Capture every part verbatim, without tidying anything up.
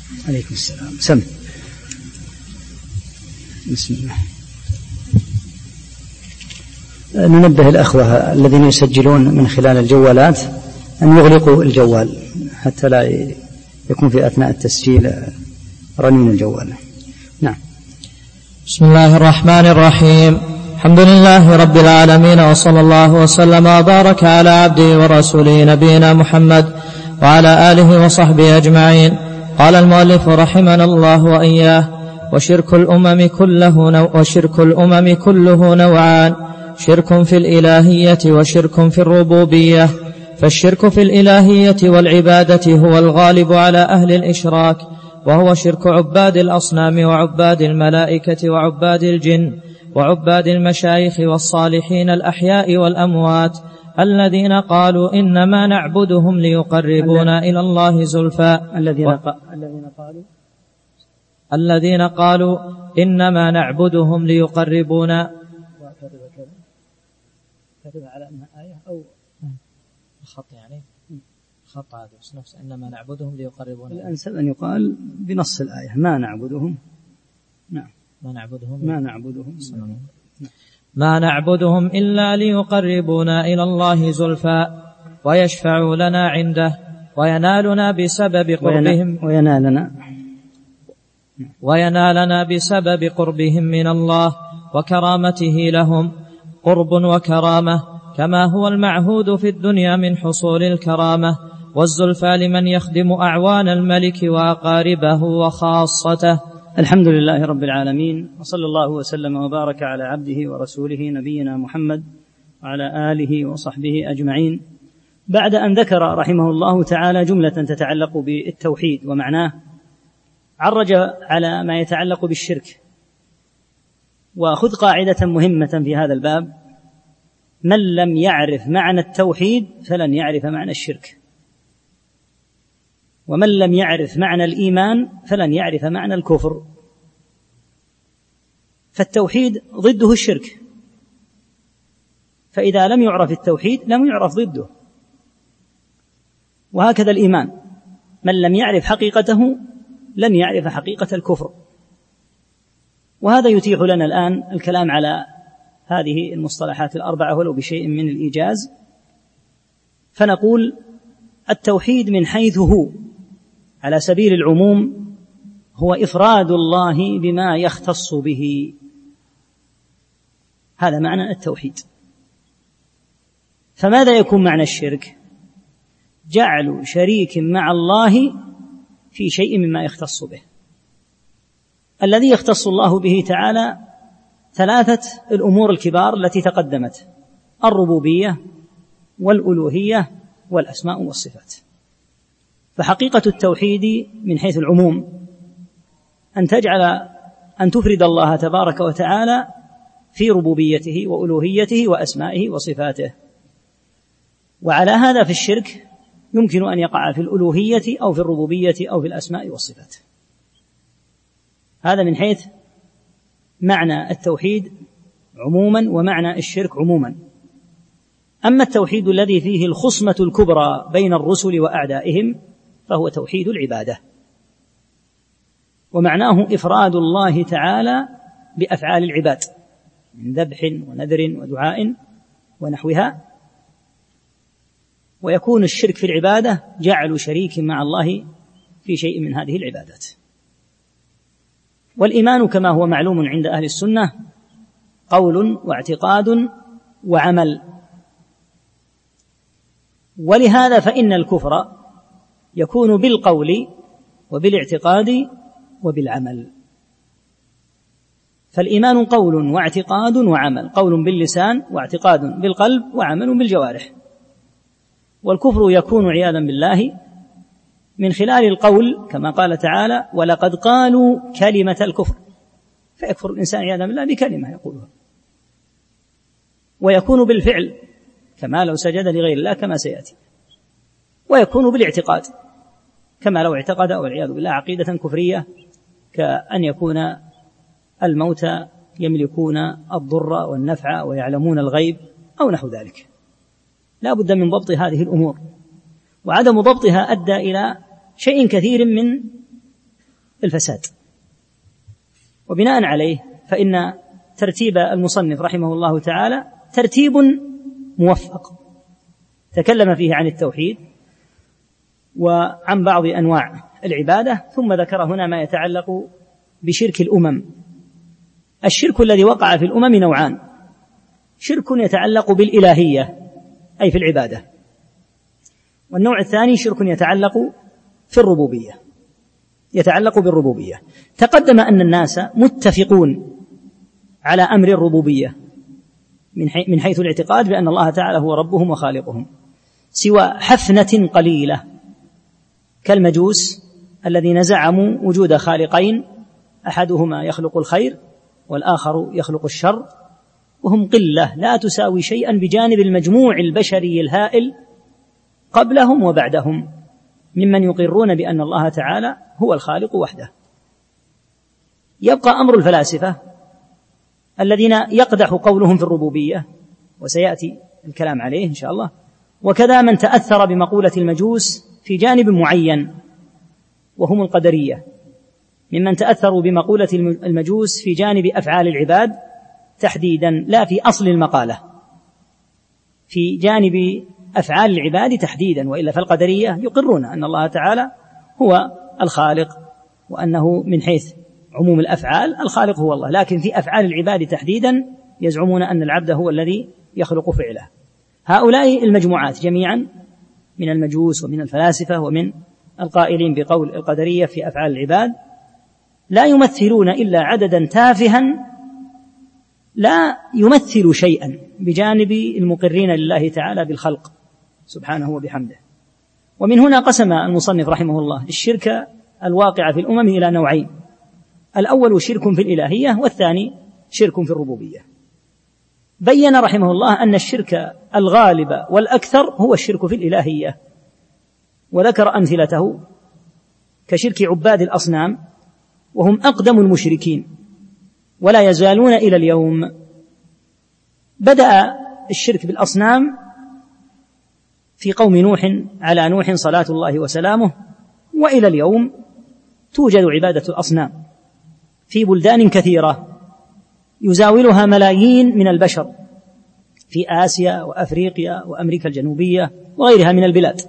عليكم السلام. سم. بسم الله. ننبه الأخوة الذين يسجلون من خلال الجوالات أن يغلقوا الجوال حتى لا يكون في أثناء التسجيل رنين الجوال. نعم. بسم الله الرحمن الرحيم. الحمد لله رب العالمين، وصلى الله وسلم وبارك على عبده ورسوله نبينا محمد وعلى آله وصحبه أجمعين. قال المؤلف رحمنا الله وإياه: وشرك الأمم كله نوع وشرك الأمم كله نوعان: شرك في الإلهية وشرك في الربوبية. فالشرك في الإلهية والعبادة هو الغالب على أهل الإشراك، وهو شرك عباد الأصنام وعباد الملائكة وعباد الجن وعباد المشايخ والصالحين الأحياء والأموات، الذين قالوا إنما نعبدهم ليقربونا إلى الله زلفى. الذين و... قالوا الذين قالوا إنما نعبدهم ليقربونا. كتب على أنها آية أو الخط، يعني خط هذا نفس إنما نعبدهم ليقربونا. الأنسب أن يقال بنص الآية: ما نعبدهم. نعم. ما نعبدهم ما نعبدهم ما نعبدهم إلا ليقربونا إلى الله زلفى ويشفعوا لنا عنده وينالنا بسبب قربهم وينالنا وينالنا بسبب قربهم من الله وكرامته لهم، قرب وكرامة كما هو المعهود في الدنيا من حصول الكرامة والزلفى لمن يخدم أعوان الملك وأقاربه وخاصته. الحمد لله رب العالمين، وصلى الله وسلم وبارك على عبده ورسوله نبينا محمد وعلى آله وصحبه أجمعين. بعد أن ذكر رحمه الله تعالى جملة تتعلق بالتوحيد ومعناه، عرج على ما يتعلق بالشرك. وخذ قاعدة مهمة في هذا الباب: من لم يعرف معنى التوحيد فلن يعرف معنى الشرك، ومن لم يعرف معنى الإيمان فلن يعرف معنى الكفر. فالتوحيد ضده الشرك، فإذا لم يعرف التوحيد لم يعرف ضده. وهكذا الإيمان، من لم يعرف حقيقته لن يعرف حقيقة الكفر. وهذا يتيح لنا الآن الكلام على هذه المصطلحات الأربعة ولو بشيء من الإيجاز. فنقول: التوحيد من حيث هو على سبيل العموم هو إفراد الله بما يختص به، هذا معنى التوحيد. فماذا يكون معنى الشرك؟ جعل شريك مع الله في شيء مما يختص به. الذي يختص الله به تعالى ثلاثة الأمور الكبار التي تقدمت: الربوبية والألوهية والأسماء والصفات. فحقيقة التوحيد من حيث العموم أن تجعل أن تفرد الله تبارك وتعالى في ربوبيته وألوهيته وأسمائه وصفاته. وعلى هذا في الشرك يمكن أن يقع في الألوهية أو في الربوبية أو في الأسماء والصفات. هذا من حيث معنى التوحيد عموما ومعنى الشرك عموما. أما التوحيد الذي فيه الخصمة الكبرى بين الرسل وأعدائهم فهو توحيد العبادة، ومعناه إفراد الله تعالى بأفعال العباد من ذبح ونذر ودعاء ونحوها. ويكون الشرك في العبادة جعل شريك مع الله في شيء من هذه العبادات. والإيمان كما هو معلوم عند أهل السنة قول واعتقاد وعمل. ولهذا فإن الكفر يكون بالقول وبالاعتقاد وبالعمل. فالإيمان قول واعتقاد وعمل، قول باللسان واعتقاد بالقلب وعمل بالجوارح. والكفر يكون عياذا بالله من خلال القول كما قال تعالى: ولقد قالوا كلمة الكفر، فيكفر الإنسان عياذا بالله بكلمة يقولها. ويكون بالفعل كما لو سجد لغير الله كما سيأتي. ويكون بالاعتقاد كما لو اعتقد والعياذ بالله عقيدة كفرية، كأن يكون الموتى يملكون الضر والنفع ويعلمون الغيب أو نحو ذلك. لا بد من ضبط هذه الأمور، وعدم ضبطها أدى إلى شيء كثير من الفساد. وبناء عليه فإن ترتيب المصنف رحمه الله تعالى ترتيب موفق، تكلم فيه عن التوحيد وعن بعض أنواع العبادة، ثم ذكر هنا ما يتعلق بشرك الأمم. الشرك الذي وقع في الأمم نوعان: شرك يتعلق بالإلهية أي في العبادة، والنوع الثاني شرك يتعلق في الربوبية، يتعلق بالربوبية. تقدم أن الناس متفقون على أمر الربوبية من حيث الاعتقاد بأن الله تعالى هو ربهم وخالقهم، سوى حفنة قليلة كالمجوس الذين زعموا وجود خالقين، أحدهما يخلق الخير والآخر يخلق الشر، وهم قلة لا تساوي شيئا بجانب المجموع البشري الهائل قبلهم وبعدهم ممن يقرون بأن الله تعالى هو الخالق وحده. يبقى أمر الفلاسفة الذين يقدح قولهم في الربوبية، وسيأتي الكلام عليه إن شاء الله، وكذا من تأثر بمقولة المجوس في جانب معين وهم القدرية، ممن تأثروا بمقولة المجوس في جانب أفعال العباد تحديدا، لا في أصل المقالة، في جانب أفعال العباد تحديدا، وإلا فالقدرية يقرون أن الله تعالى هو الخالق، وأنه من حيث عموم الأفعال الخالق هو الله، لكن في أفعال العباد تحديدا يزعمون أن العبد هو الذي يخلق فعله. هؤلاء المجموعات جميعا من المجوس ومن الفلاسفة ومن القائلين بقول القدرية في أفعال العباد لا يمثلون إلا عددا تافها لا يمثل شيئا بجانب المقرين لله تعالى بالخلق سبحانه وبحمده. ومن هنا قسم المصنف رحمه الله الشرك الواقع في الأمم إلى نوعين: الأول شرك في الإلهية، والثاني شرك في الربوبية. بين رحمه الله أن الشرك الغالب والأكثر هو الشرك في الإلهية، وذكر أمثلته كشرك عباد الأصنام، وهم أقدم المشركين ولا يزالون إلى اليوم. بدأ الشرك بالأصنام في قوم نوح على نوح صلاة الله وسلامه، وإلى اليوم توجد عبادة الأصنام في بلدان كثيرة يزاولها ملايين من البشر في آسيا وأفريقيا وأمريكا الجنوبية وغيرها من البلاد.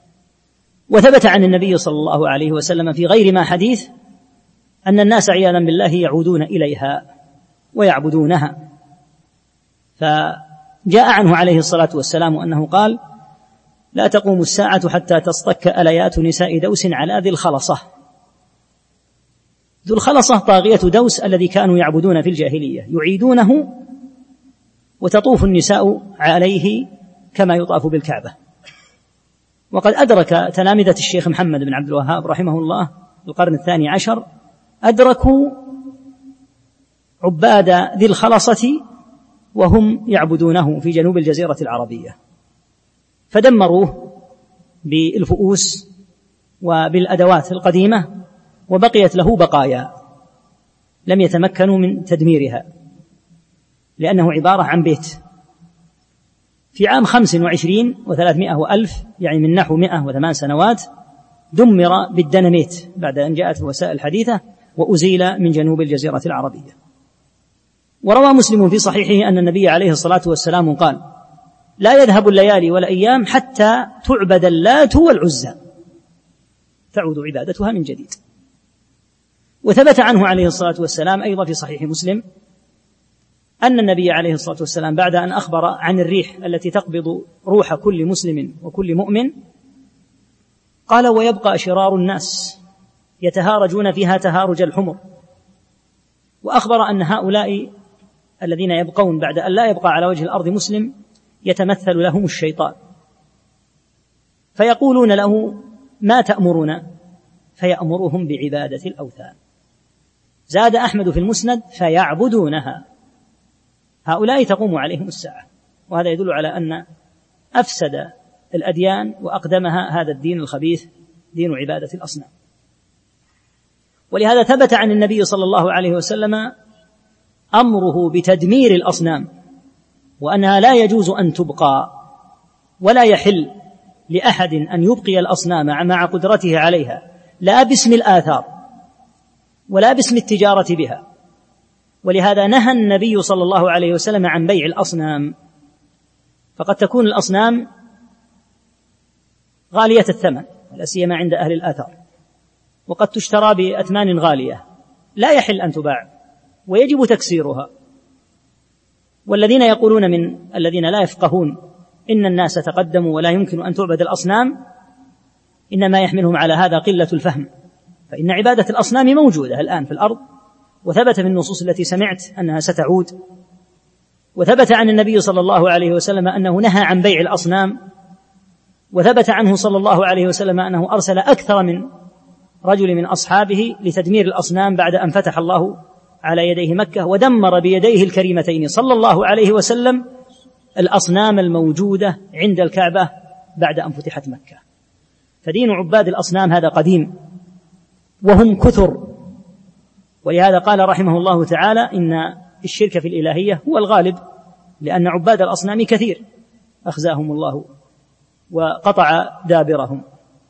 وثبت عن النبي صلى الله عليه وسلم في غير ما حديث أن الناس عياذا بالله يعودون إليها ويعبدونها. فجاء عنه عليه الصلاة والسلام أنه قال: لا تقوم الساعة حتى تصطك أليات نساء دوس على ذي الخلصة. ذو الخلصة طاغية دوس الذي كانوا يعبدون في الجاهلية، يعيدونه وتطوف النساء عليه كما يطاف بالكعبة. وقد أدرك تلامذة الشيخ محمد بن عبد الوهاب رحمه الله القرن الثاني عشر، أدركوا عباد ذي الخلصة وهم يعبدونه في جنوب الجزيرة العربية، فدمروه بالفؤوس وبالأدوات القديمة، وبقيت له بقايا لم يتمكنوا من تدميرها، لأنه عبارة عن بيت. في عام خمس وعشرين وثلاثمائة وألف، يعني من نحو مئة وثمان سنوات، دمر بالديناميت بعد أن جاءت الوسائل الحديثة وأزيل من جنوب الجزيرة العربية. وروى مسلم في صحيحه أن النبي عليه الصلاة والسلام قال: لا يذهب الليالي والأيام حتى تعبد اللات والعزى، تعود عبادتها من جديد. وثبت عنه عليه الصلاة والسلام أيضا في صحيح مسلم أن النبي عليه الصلاة والسلام بعد أن أخبر عن الريح التي تقبض روح كل مسلم وكل مؤمن قال: ويبقى شرار الناس يتهارجون فيها تهارج الحمر. وأخبر أن هؤلاء الذين يبقون بعد أن لا يبقى على وجه الأرض مسلم يتمثل لهم الشيطان، فيقولون له: ما تأمرنا؟ فيأمرهم بعبادة الأوثان. زاد أحمد في المسند: فيعبدونها. هؤلاء تقوم عليهم الساعة. وهذا يدل على أن أفسد الأديان وأقدمها هذا الدين الخبيث، دين عبادة الأصنام. ولهذا ثبت عن النبي صلى الله عليه وسلم أمره بتدمير الأصنام، وأنها لا يجوز أن تبقى، ولا يحل لأحد أن يبقي الأصنام مع قدرته عليها، لا باسم الآثار ولا باسم التجارة بها. ولهذا نهى النبي صلى الله عليه وسلم عن بيع الأصنام، فقد تكون الأصنام غالية الثمن لا سيما عند أهل الآثار، وقد تشترى بأثمان غالية لا يحل أن تباع ويجب تكسيرها. والذين يقولون من الذين لا يفقهون إن الناس تقدموا ولا يمكن أن تعبد الأصنام، إنما يحملهم على هذا قلة الفهم، فإن عبادة الأصنام موجودة الآن في الأرض، وثبت في النصوص التي سمعت أنها ستعود، وثبت عن النبي صلى الله عليه وسلم أنه نهى عن بيع الأصنام، وثبت عنه صلى الله عليه وسلم أنه أرسل أكثر من رجل من أصحابه لتدمير الأصنام بعد أن فتح الله على يديه مكة، ودمر بيديه الكريمتين صلى الله عليه وسلم الأصنام الموجودة عند الكعبة بعد أن فتحت مكة. فدين عباد الأصنام هذا قديم وهم كثر، ولهذا قال رحمه الله تعالى إن الشرك في الإلهية هو الغالب، لأن عباد الأصنام كثير أخزاهم الله وقطع دابرهم.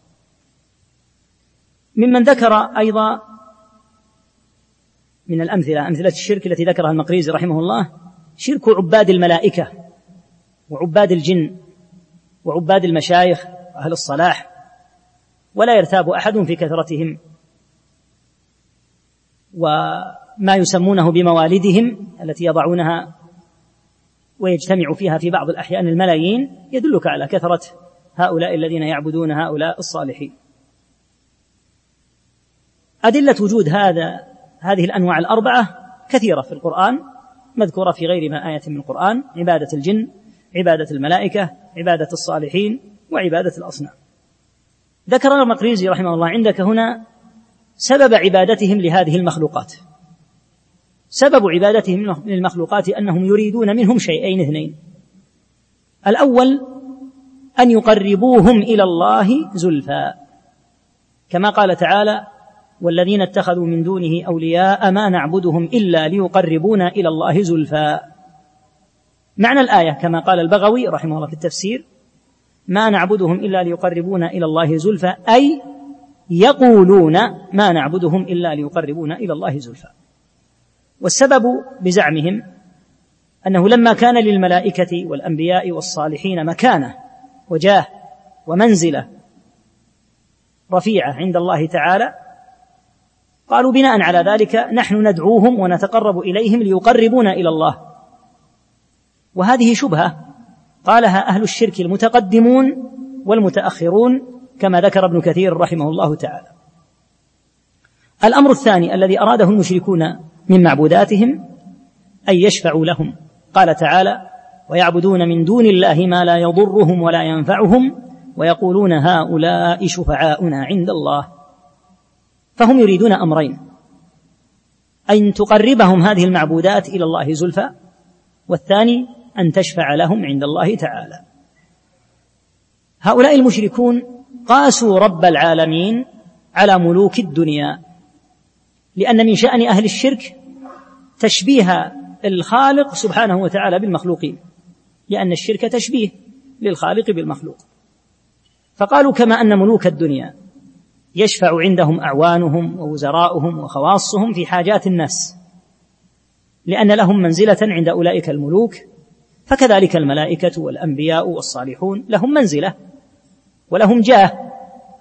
ممن ذكر أيضا من الأمثلة أمثلة الشرك التي ذكرها المقريزي رحمه الله شرك عباد الملائكة وعباد الجن وعباد المشايخ أهل الصلاح، ولا يرتاب أحد في كثرتهم وما يسمونه بموالدهم التي يضعونها ويجتمع فيها في بعض الأحيان الملايين، يدلك على كثرة هؤلاء الذين يعبدون هؤلاء الصالحين. أدلة وجود هذا هذه الأنواع الأربعة كثيرة في القرآن، مذكورة في غير ما آية من القرآن: عبادة الجن، عبادة الملائكة، عبادة الصالحين، وعبادة الأصنام. ذكر المقريزي رحمه الله عندك هنا سبب عبادتهم لهذه المخلوقات. سبب عبادتهم للمخلوقات أنهم يريدون منهم شيئين اثنين: الأول أن يقربوهم إلى الله زلفى، كما قال تعالى: والذين اتخذوا من دونه أولياء ما نعبدهم إلا ليقربونا إلى الله زلفى. معنى الآية كما قال البغوي رحمه الله في التفسير: ما نعبدهم إلا ليقربونا إلى الله زلفى، أي يقولون ما نعبدهم إلا ليقربونا إلى الله زلفى. والسبب بزعمهم أنه لما كان للملائكة والأنبياء والصالحين مكانة وجاه ومنزلة رفيعة عند الله تعالى، قالوا بناء على ذلك نحن ندعوهم ونتقرب إليهم ليقربونا إلى الله. وهذه شبهة قالها أهل الشرك المتقدمون والمتأخرون كما ذكر ابن كثير رحمه الله تعالى. الأمر الثاني الذي أراده المشركون من معبوداتهم أن يشفعوا لهم. قال تعالى: ويعبدون من دون الله ما لا يضرهم ولا ينفعهم ويقولون هؤلاء شفعاؤنا عند الله. فهم يريدون أمرين: أن تقربهم هذه المعبودات إلى الله زلفى، والثاني أن تشفع لهم عند الله تعالى. هؤلاء المشركون قاسوا رب العالمين على ملوك الدنيا، لأن من شأن أهل الشرك تشبيه الخالق سبحانه وتعالى بالمخلوقين، لأن الشرك تشبيه للخالق بالمخلوق. فقالوا كما أن ملوك الدنيا يشفع عندهم أعوانهم ووزراؤهم وخواصهم في حاجات الناس لأن لهم منزلة عند أولئك الملوك، فكذلك الملائكة والأنبياء والصالحون لهم منزلة ولهم جاه،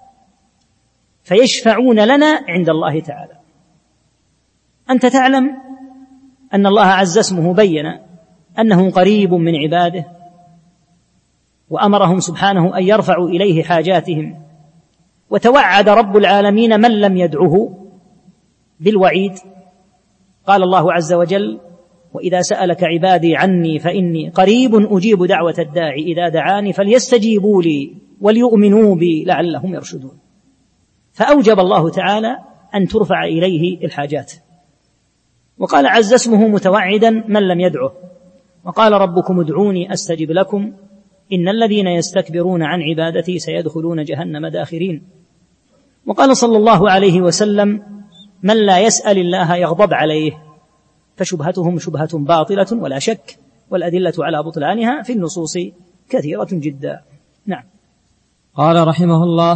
فيشفعون لنا عند الله تعالى. أنت تعلم أن الله عز اسمه بين أنه قريب من عباده، وأمرهم سبحانه أن يرفعوا إليه حاجاتهم، وتوعد رب العالمين من لم يدعه بالوعيد. قال الله عز وجل: وإذا سألك عبادي عني فإني قريب أجيب دعوة الداعي إذا دعاني فليستجيبوا لي وليؤمنوا بي لعلهم يرشدون. فأوجب الله تعالى أن ترفع إليه الحاجات. وقال عز اسمه متوعدا من لم يدعه: وقال ربكم ادعوني أستجب لكم إن الذين يستكبرون عن عبادتي سيدخلون جهنم داخرين. وقال صلى الله عليه وسلم: من لا يسأل الله يغضب عليه. فشبهتهم شبهة باطلة ولا شك، والأدلة على بطلانها في النصوص كثيرة جدا. نعم. قال رحمه الله: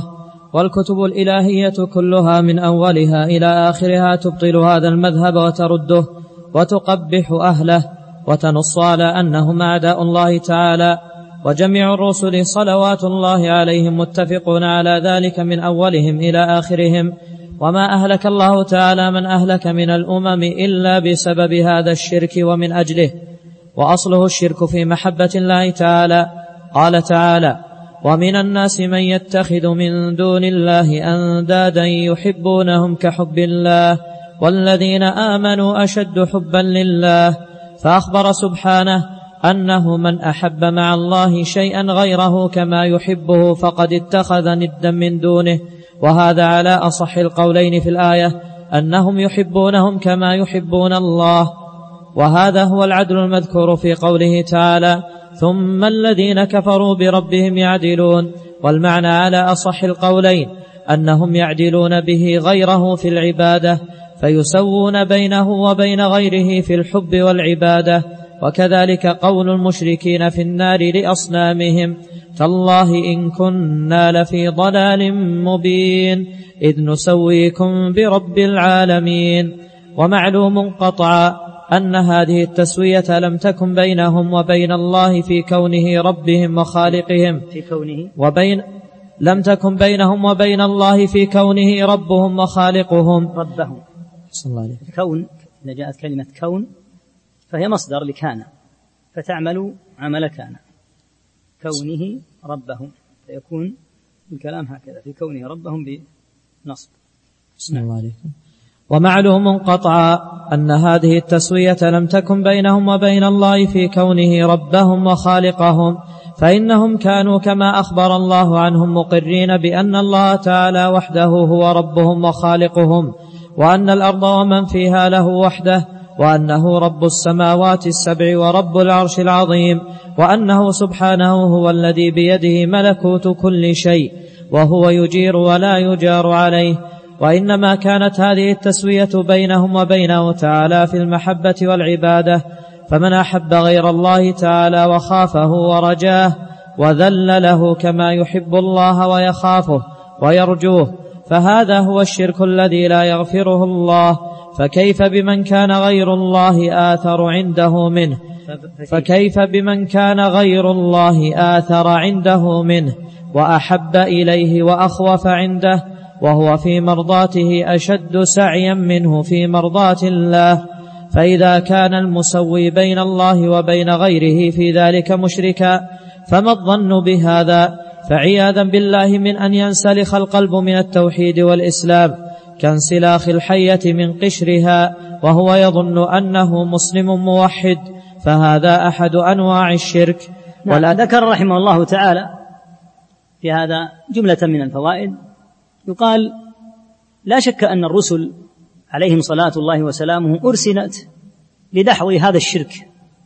والكتب الإلهية كلها من أولها إلى آخرها تبطل هذا المذهب وترده وتقبح أهله وتنص على أنهم أعداء الله تعالى. وجميع الرسل صلوات الله عليهم متفقون على ذلك من أولهم إلى آخرهم، وما أهلك الله تعالى من أهلك من الأمم إلا بسبب هذا الشرك ومن أجله، وأصله الشرك في محبة الله تعالى. قال تعالى: ومن الناس من يتخذ من دون الله أندادا يحبونهم كحب الله والذين آمنوا أشد حبا لله. فأخبر سبحانه أنه من أحب مع الله شيئا غيره كما يحبه فقد اتخذ ندا من دونه، وهذا على أصح القولين في الآية أنهم يحبونهم كما يحبون الله، وهذا هو العدل المذكور في قوله تعالى: ثم الذين كفروا بربهم يعدلون. والمعنى على أصح القولين أنهم يعدلون به غيره في العبادة، فيسوون بينه وبين غيره في الحب والعبادة. وكذلك قول المشركين في النار لأصنامهم: تالله إن كنا لفي ضلال مبين إذ نسويكم برب العالمين. ومعلوم قطعا أن هذه التسوية لم تكن بينهم وبين الله في كونه ربهم وخالقهم في كونه وبين لم تكن بينهم وبين الله في كونه ربهم وخالقهم ربهم. صلى الله عليه وسلم. كون، إذا جاءت كلمة كون فهي مصدر لكان، فتعمل عمل كان، كونه ربهم، فيكون الكلام هكذا في كونه ربهم بنصب. بسم الله عليكم. ومعلوم قطعا أن هذه التسوية لم تكن بينهم وبين الله في كونه ربهم وخالقهم، فإنهم كانوا كما أخبر الله عنهم مقرين بأن الله تعالى وحده هو ربهم وخالقهم، وأن الأرض ومن فيها له وحده، وأنه رب السماوات السبع ورب العرش العظيم، وأنه سبحانه هو الذي بيده ملكوت كل شيء وهو يجير ولا يجار عليه. وإنما كانت هذه التسوية بينهم وبينه تعالى في المحبة والعبادة، فمن أحب غير الله تعالى وخافه ورجاه وذل له كما يحب الله ويخافه ويرجوه فهذا هو الشرك الذي لا يغفره الله. فكيف بمن كان غير الله آثر عنده منه فكيف بمن كان غير الله آثر عنده منه وأحب إليه وأخوف عنده، وهو في مرضاته أشد سعيا منه في مرضاة الله. فإذا كان المسوي بين الله وبين غيره في ذلك مشركا، فما الظن بهذا؟ فعياذا بالله من أن ينسلخ القلب من التوحيد والإسلام كانسلاخ الحية من قشرها وهو يظن أنه مسلم موحد، فهذا أحد أنواع الشرك. ولا ذكر رحمه الله تعالى في هذا جملة من الفوائد. يقال لا شك أن الرسل عليهم صلاة الله وسلامه أرسلت لدحض هذا الشرك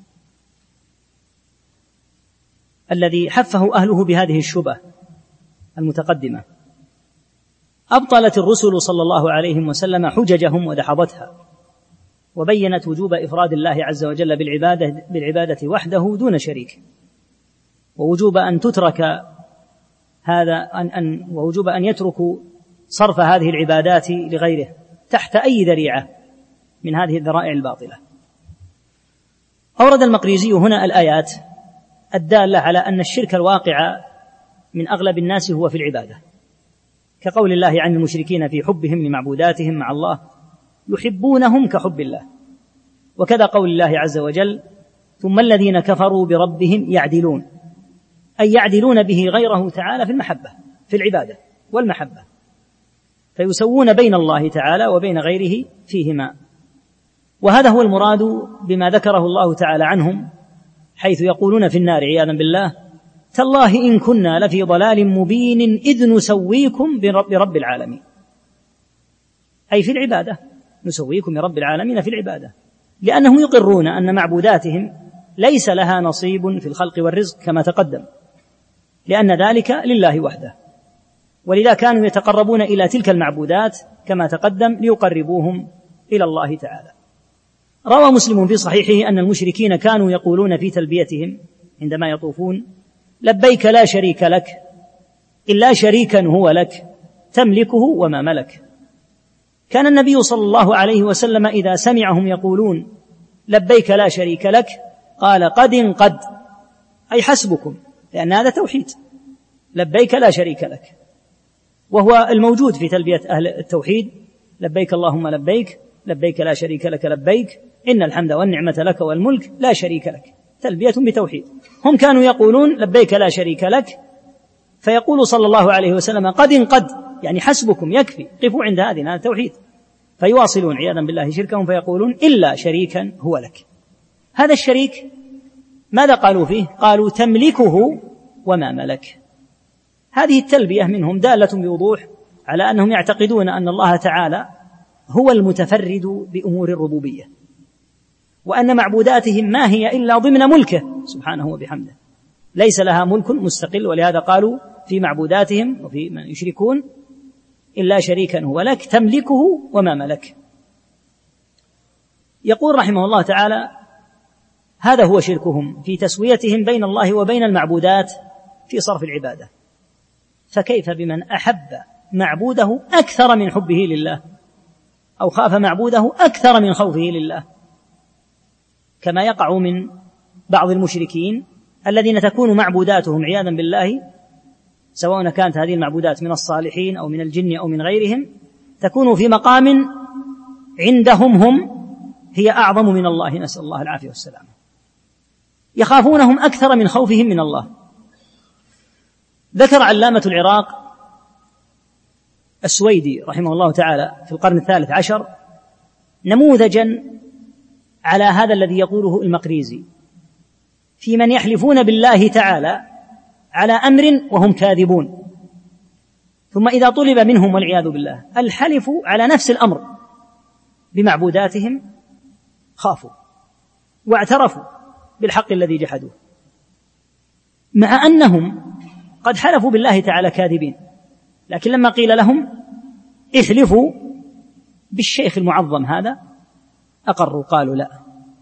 الذي حفه أهله بهذه الشبهة المتقدمة. أبطلت الرسل صلى الله عليه وسلم حججهم ودحضتها، وبينت وجوب إفراد الله عز وجل بالعبادة, بالعبادة وحده دون شريك، ووجوب أن تترك هذا أن أن ووجوب أن يتركوا صرف هذه العبادات لغيره تحت أي ذريعة من هذه الذرائع الباطلة. أورد المقريزي هنا الآيات الدالة على أن الشرك الواقع من أغلب الناس هو في العبادة، كقول الله عن المشركين في حبهم لمعبوداتهم مع الله يحبونهم كحب الله، وكذا قول الله عز وجل: ثم الذين كفروا بربهم يعدلون، أي يعدلون به غيره تعالى في المحبة في العبادة والمحبة، فيسوون بين الله تعالى وبين غيره فيهما. وهذا هو المراد بما ذكره الله تعالى عنهم حيث يقولون في النار عياذا بالله: تالله إن كنا لفي ضلال مبين إذ نسويكم برب العالمين، أي في العبادة، نسويكم برب العالمين في العبادة، لأنهم يقرون أن معبوداتهم ليس لها نصيب في الخلق والرزق كما تقدم، لأن ذلك لله وحده، ولذا كانوا يتقربون إلى تلك المعبودات كما تقدم ليقربوهم إلى الله تعالى. روى مسلم في صحيحه أن المشركين كانوا يقولون في تلبيتهم عندما يطوفون: لبيك لا شريك لك إلا شريكا هو لك تملكه وما ملك. كان النبي صلى الله عليه وسلم إذا سمعهم يقولون لبيك لا شريك لك قال قد قد، أي حسبكم، لأن هذا توحيد، لبيك لا شريك لك، وهو الموجود في تلبية أهل التوحيد، لبيك اللهم لبيك، لبيك لا شريك لك لبيك، إن الحمد والنعمة لك والملك لا شريك لك، تلبية بتوحيد. هم كانوا يقولون لبيك لا شريك لك، فيقول صلى الله عليه وسلم قد قد، يعني حسبكم، يكفي، قفوا عند هذه، هذا التوحيد. فيواصلون عياذا بالله شركهم فيقولون إلا شريكا هو لك. هذا الشريك ماذا قالوا فيه؟ قالوا تملكه وما ملك. هذه التلبية منهم دالة بوضوح على أنهم يعتقدون أن الله تعالى هو المتفرد بأمور الربوبية، وأن معبوداتهم ما هي إلا ضمن ملكه سبحانه وبحمده، ليس لها ملك مستقل. ولهذا قالوا في معبوداتهم وفي من يشركون إلا شريكا هو لك تملكه وما ملك. يقول رحمه الله تعالى هذا هو شركهم في تسويتهم بين الله وبين المعبودات في صرف العبادة. فكيف بمن أحب معبوده أكثر من حبه لله، أو خاف معبوده أكثر من خوفه لله، كما يقع من بعض المشركين الذين تكون معبوداتهم عياذا بالله، سواء كانت هذه المعبودات من الصالحين أو من الجن أو من غيرهم، تكون في مقام عندهم هم هي أعظم من الله، نسأل الله العافية والسلامة، يخافونهم أكثر من خوفهم من الله. ذكر علامة العراق السويدي رحمه الله تعالى في القرن الثالث عشر نموذجا على هذا الذي يقوله المقريزي في من يحلفون بالله تعالى على أمر وهم كاذبون، ثم إذا طلب منهم والعياذ بالله الحلف على نفس الأمر بمعبوداتهم خافوا واعترفوا بالحق الذي جحدوه، مع أنهم قد حلفوا بالله تعالى كاذبين، لكن لما قيل لهم احلفوا بالشيخ المعظم هذا أقروا، قالوا لا،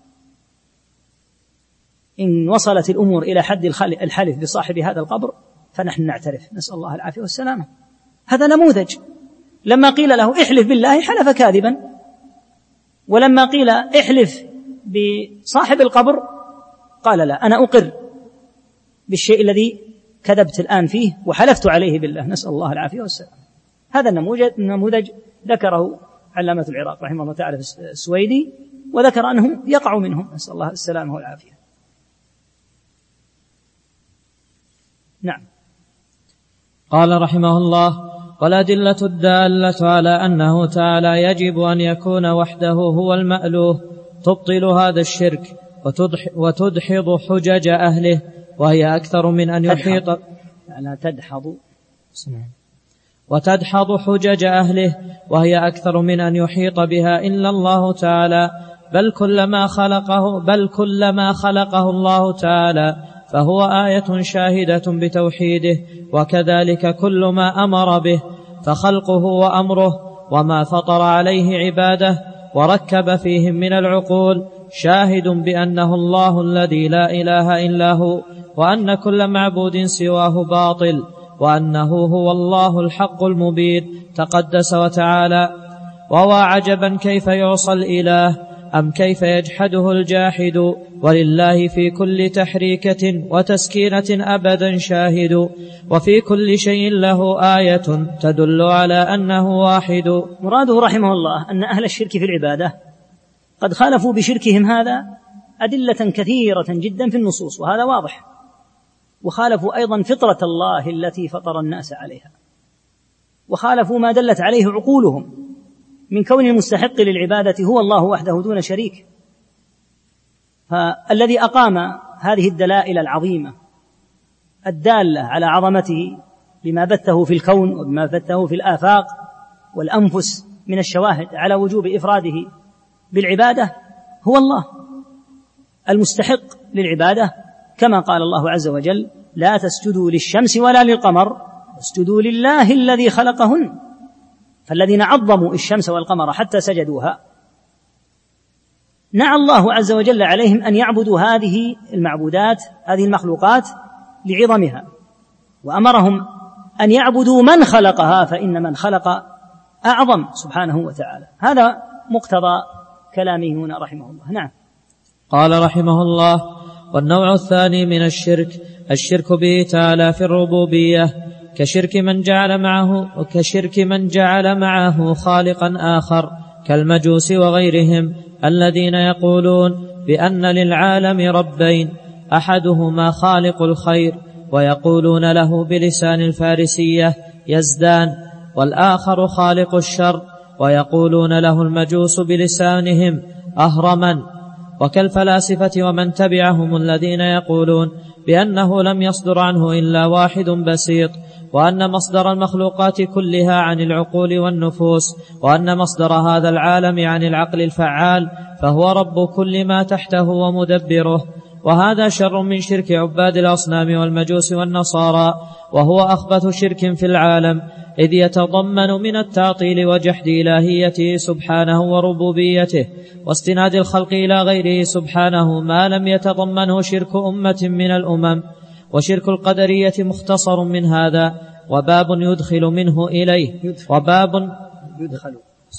إن وصلت الأمور إلى حد الحلف بصاحب هذا القبر فنحن نعترف، نسأل الله العافية والسلامة. هذا نموذج، لما قيل له احلف بالله حلف كاذبا، ولما قيل احلف بصاحب القبر قال لا، أنا أقر بالشيء الذي كذبت الآن فيه وحلفت عليه بالله، نسأل الله العافية والسلام. هذا النموذج ذكره علامة العراق رحمه الله تعالى في السويدي، وذكر أنه يقع منهم، نسأل الله السلامة والعافية. نعم. قال رحمه الله: والأدلة الدالة على أنه تعالى يجب أن يكون وحده هو المألوه تبطل هذا الشرك وتدحض حجج أهله، وهي أكثر من أن يحيط لا تدحض وتدحض حجج أهله، وهي أكثر من أن يحيط بها إلا الله تعالى، بل كلما خلقه بل كلما خلقه الله تعالى فهو آية شاهدة بتوحيده، وكذلك كل ما أمر به فخلقه وأمره وما فطر عليه عباده وركب فيهم من العقول شاهد بأنه الله الذي لا إله إلا هو، وأن كل معبود سواه باطل، وأنه هو الله الحق المبين تقدس وتعالى. ووا عجبا كيف يعصى الإله أم كيف يجحده الجاحد، ولله في كل تحريكة وتسكينة أبدا شاهد، وفي كل شيء له آية تدل على أنه واحد. مراده رحمه الله أن أهل الشرك في العبادة قد خالفوا بشركهم هذا أدلة كثيرة جدا في النصوص، وهذا واضح، وخالفوا أيضا فطرة الله التي فطر الناس عليها، وخالفوا ما دلت عليه عقولهم من كون المستحق للعبادة هو الله وحده دون شريك. فالذي أقام هذه الدلائل العظيمة الدالة على عظمته بما بثه في الكون وبما بثه في الآفاق والأنفس من الشواهد على وجوب إفراده بالعبادة هو الله المستحق للعبادة، كما قال الله عز وجل: لا تسجدوا للشمس ولا للقمر اسجدوا لله الذي خلقهن. فالذين عظموا الشمس والقمر حتى سجدوها نعى الله عز وجل عليهم أن يعبدوا هذه المعبودات، هذه المخلوقات لعظمها، وأمرهم أن يعبدوا من خلقها، فإن من خلق أعظم سبحانه وتعالى. هذا مقتضى كلامه هنا رحمه الله. نعم. قال رحمه الله: والنوع الثاني من الشرك الشرك به تعالى في الربوبية، كشرك من جعل معه وكشرك من جعل معه خالقا آخر كالمجوس وغيرهم الذين يقولون بأن للعالم ربين، أحدهما خالق الخير ويقولون له بلسان الفارسية يزدان، والآخر خالق الشر ويقولون له المجوس بلسانهم أهرمن، وكالفلاسفة ومن تبعهم الذين يقولون بأنه لم يصدر عنه إلا واحد بسيط، وأن مصدر المخلوقات كلها عن العقول والنفوس، وأن مصدر هذا العالم عن العقل الفعال، فهو رب كل ما تحته ومدبره. وهذا شر من شرك عباد الأصنام والمجوس والنصارى، وهو أخبث شرك في العالم، إذ يتضمن من التعطيل وجحد إلهيته سبحانه وربوبيته واستناد الخلق إلى غيره سبحانه ما لم يتضمنه شرك أمة من الأمم. وشرك القدرية مختصر من هذا، وباب يدخل منه إليه وباب يدخل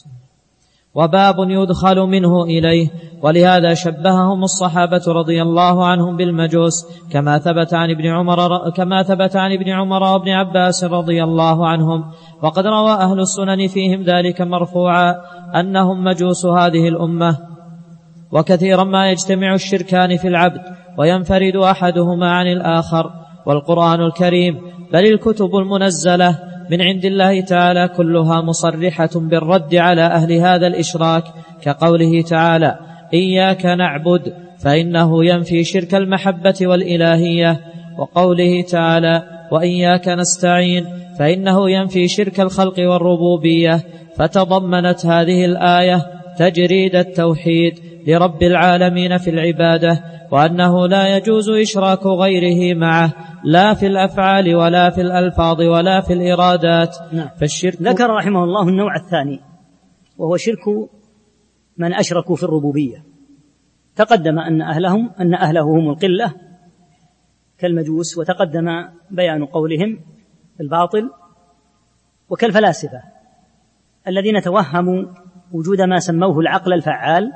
وباب يدخل منه إليه ولهذا شبههم الصحابة رضي الله عنهم بالمجوس، كما ثبت عن ابن عمر كما ثبت عن ابن عمر وابن عباس رضي الله عنهم. وقد روى أهل السنن فيهم ذلك مرفوعا أنهم مجوس هذه الأمة. وكثيرا ما يجتمع الشركان في العبد وينفرد أحدهما عن الآخر، والقرآن الكريم بل الكتب المنزلة من عند الله تعالى كلها مصرحة بالرد على أهل هذا الإشراك، كقوله تعالى: إياك نعبد، فإنه ينفي شرك المحبة والإلهية، وقوله تعالى: وإياك نستعين، فإنه ينفي شرك الخلق والربوبية. فتضمنت هذه الآية تجريد التوحيد لرب العالمين في العبادة، وأنه لا يجوز إشراك غيره معه، لا في الأفعال ولا في الألفاظ ولا في الإرادات. نعم. فالشرك ذكر رحمه الله النوع الثاني، وهو شرك من أشركوا في الربوبية. تقدم أن أهلهم أن أهله هم القلة كالمجوس، وتقدم بيان قولهم الباطل، وكالفلاسفة الذين توهموا وجود ما سموه العقل الفعال،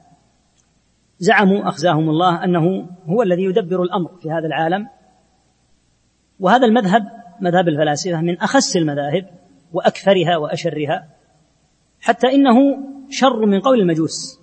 زعموا أخزاهم الله أنه هو الذي يدبر الأمر في هذا العالم. وهذا المذهب مذهب الفلاسفة من أخس المذاهب وأكثرها وأشرها، حتى إنه شر من قول المجوس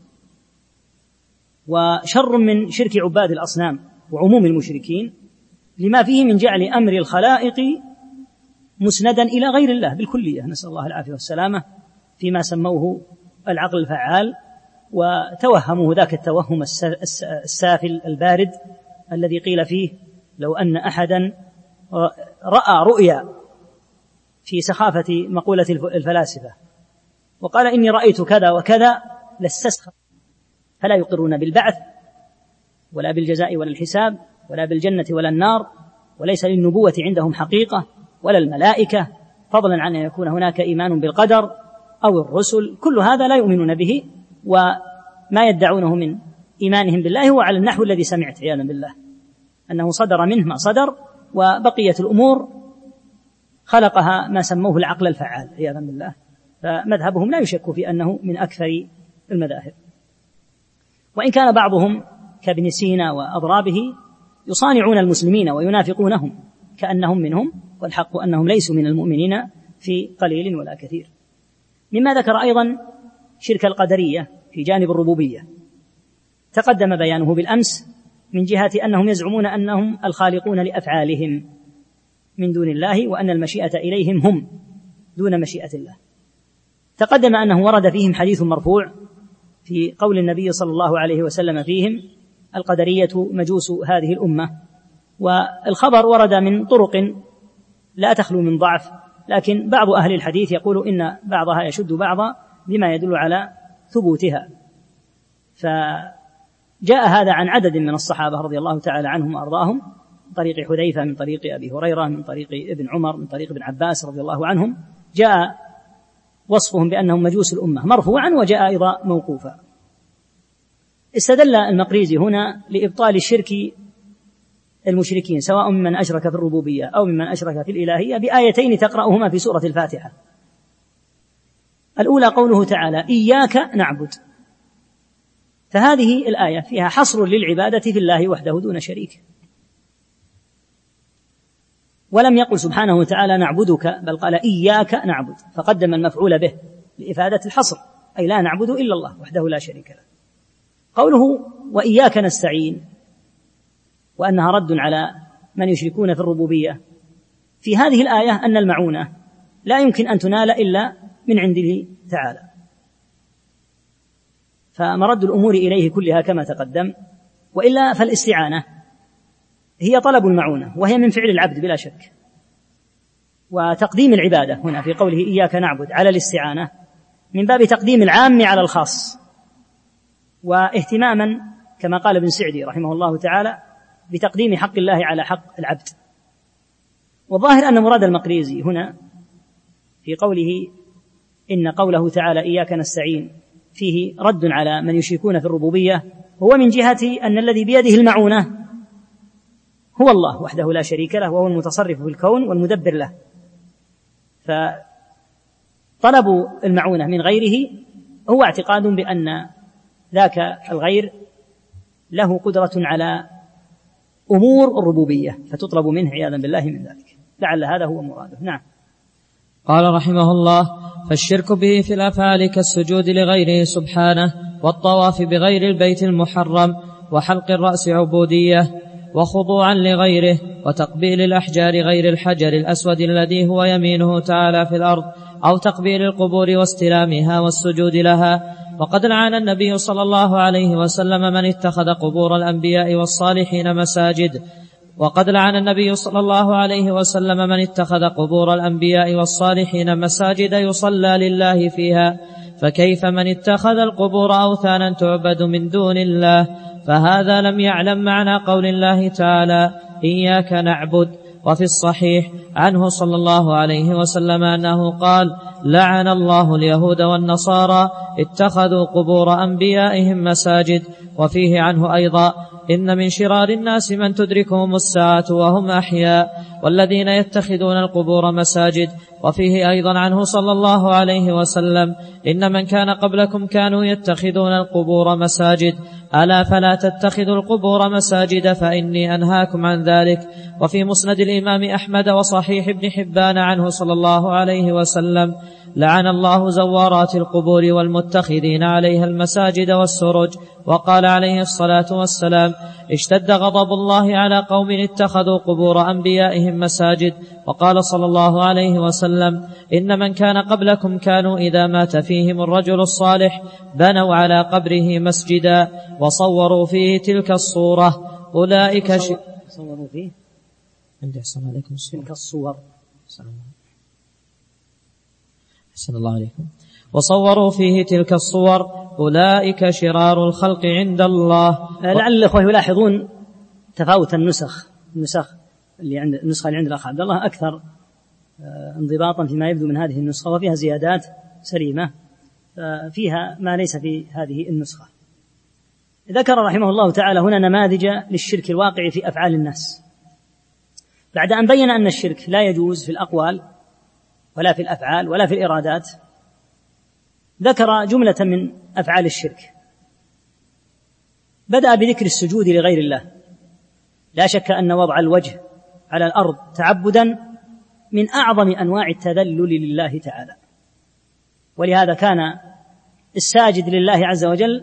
وشر من شرك عباد الأصنام وعموم المشركين، لما فيه من جعل أمر الخلائق مسندا إلى غير الله بالكلية، نسأل الله العافية والسلامة، فيما سموه العقل الفعال، وتوهموا ذاك التوهم السافل البارد الذي قيل فيه: لو أن أحدا رأى رؤيا في سخافة مقولة الفلاسفة وقال إني رأيت كذا وكذا لاستسخف. فلا يقرون بالبعث ولا بالجزاء ولا الحساب ولا بالجنة ولا النار، وليس للنبوة عندهم حقيقة ولا الملائكة، فضلا عن أن يكون هناك إيمان بالقدر أو الرسل. كل هذا لا يؤمنون به، وما يدعونه من إيمانهم بالله هو على النحو الذي سمعت عياذا بالله، أنه صدر منه ما صدر، وبقية الأمور خلقها ما سموه العقل الفعال عياذا بالله. فمذهبهم لا يشك في أنه من أكثر المذاهب، وإن كان بعضهم كابن سينا وأضرابه يصانعون المسلمين وينافقونهم كأنهم منهم، والحق أنهم ليسوا من المؤمنين في قليل ولا كثير. مما ذكر أيضا شرك القدرية في جانب الربوبية، تقدم بيانه بالأمس من جهة أنهم يزعمون أنهم الخالقون لأفعالهم من دون الله، وأن المشيئة إليهم هم دون مشيئة الله. تقدم أنه ورد فيهم حديث مرفوع في قول النبي صلى الله عليه وسلم فيهم: القدرية مجوس هذه الأمة. والخبر ورد من طرق لا تخلو من ضعف، لكن بعض أهل الحديث يقول إن بعضها يشد بعضا بما يدل على ثبوتها. فجاء هذا عن عدد من الصحابة رضي الله تعالى عنهم وأرضاهم، من طريق حذيفة، من طريق أبي هريرة، من طريق ابن عمر، من طريق ابن عباس رضي الله عنهم، جاء وصفهم بأنهم مجوس الأمة مرفوعا، وجاء أيضا موقوفا. استدل المقريزي هنا لإبطال الشرك المشركين سواء ممن أشرك في الربوبية أو ممن أشرك في الإلهية بآيتين تقرأهما في سورة الفاتحة. الأولى قوله تعالى إياك نعبد، فهذه الآية فيها حصر للعبادة في الله وحده دون شريك، ولم يقل سبحانه وتعالى نعبدك، بل قال إياك نعبد، فقدم المفعول به لإفادة الحصر، أي لا نعبد إلا الله وحده لا شريك له. قوله وإياك نستعين، وأنها رد على من يشركون في الربوبية، في هذه الآية أن المعونة لا يمكن أن تنال إلا من عنده تعالى، فمرد الأمور إليه كلها كما تقدم، وإلا فالاستعانة هي طلب المعونة، وهي من فعل العبد بلا شك. وتقديم العبادة هنا في قوله إياك نعبد على الاستعانة من باب تقديم العام على الخاص، واهتماما كما قال ابن سعدي رحمه الله تعالى بتقديم حق الله على حق العبد. والظاهر أن مراد المقريزي هنا في قوله إن قوله تعالى إياك نستعين فيه رد على من يشركون في الربوبية، هو من جهة أن الذي بيده المعونة هو الله وحده لا شريك له، وهو المتصرف في الكون والمدبر له، فطلب المعونة من غيره هو اعتقاد بأن ذاك الغير له قدرة على أمور الربوبية فتطلب منه عياذا بالله من ذلك، لعل هذا هو مراده. نعم. قال رحمه الله فالشرك به في الأفعال كالسجود لغيره سبحانه، والطواف بغير البيت المحرم، وحلق الرأس عبودية وخضوعا لغيره، وتقبيل الأحجار غير الحجر الأسود الذي هو يمينه تعالى في الأرض، أو تقبيل القبور واستلامها والسجود لها. وقد لعن النبي صلى الله عليه وسلم من اتخذ قبور الأنبياء والصالحين مساجد وقد لعن النبي صلى الله عليه وسلم من اتخذ قبور الأنبياء والصالحين مساجد يصلى لله فيها، فكيف من اتخذ القبور أوثانا تعبد من دون الله؟ فهذا لم يعلم معنى قول الله تعالى إياك نعبد. وفي الصحيح عنه صلى الله عليه وسلم أنه قال لعن الله اليهود والنصارى اتخذوا قبور أنبيائهم مساجد. وفيه عنه أيضا إن من شرار الناس من تدركهم الساعة وهم أحياء والذين يتخذون القبور مساجد. وفيه أيضا عنه صلى الله عليه وسلم إن من كان قبلكم كانوا يتخذون القبور مساجد، ألا فلا تتخذوا القبور مساجد فإني أنهاكم عن ذلك. وفي مسند الإمام أحمد وصحيح ابن حبان عنه صلى الله عليه وسلم لعن الله زوارات القبور والمتخذين عليها المساجد والسرج. وقال عليه الصلاة والسلام اشتد غضب الله على قوم اتخذوا قبور أنبيائهم مساجد. وقال صلى الله عليه وسلم إن من كان قبلكم كانوا إذا مات فيهم الرجل الصالح بنوا على قبره مسجدا وصوروا فيه تلك الصورة. أولئك ش... صوروا فيه عندي أحسن عليكم الصور. تلك الصور أحسن الله عليكم. وصوروا فيه تلك الصور أولئك شرار الخلق عند الله. لعل الأخوة يلاحظون تفاوت النسخ النسخ اللي عند النسخة اللي عند الأخ عبد الله أكثر انضباطا فيما يبدو من هذه النسخة، وفيها زيادات سليمة فيها ما ليس في هذه النسخة. ذكر رحمه الله تعالى هنا نماذج للشرك الواقع في أفعال الناس، بعد أن بين أن الشرك لا يجوز في الأقوال ولا في الأفعال ولا في الإرادات. ذكر جملة من أفعال الشرك، بدأ بذكر السجود لغير الله. لا شك أن وضع الوجه على الأرض تعبدا من أعظم أنواع التذلل لله تعالى، ولهذا كان الساجد لله عز وجل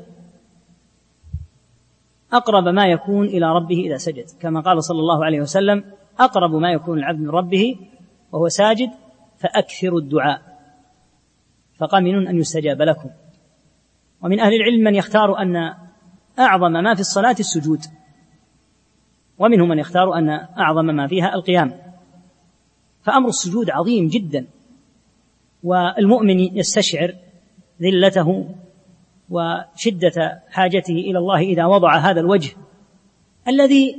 أقرب ما يكون إلى ربه إذا سجد، كما قال صلى الله عليه وسلم أقرب ما يكون العبد من ربه وهو ساجد فأكثروا الدعاء فقمن أن يستجاب لكم. ومن أهل العلم من يختار أن أعظم ما في الصلاة السجود، ومنهم من يختار أن أعظم ما فيها القيام، فأمر السجود عظيم جدا، والمؤمن يستشعر ذلته وشدة حاجته إلى الله إذا وضع هذا الوجه الذي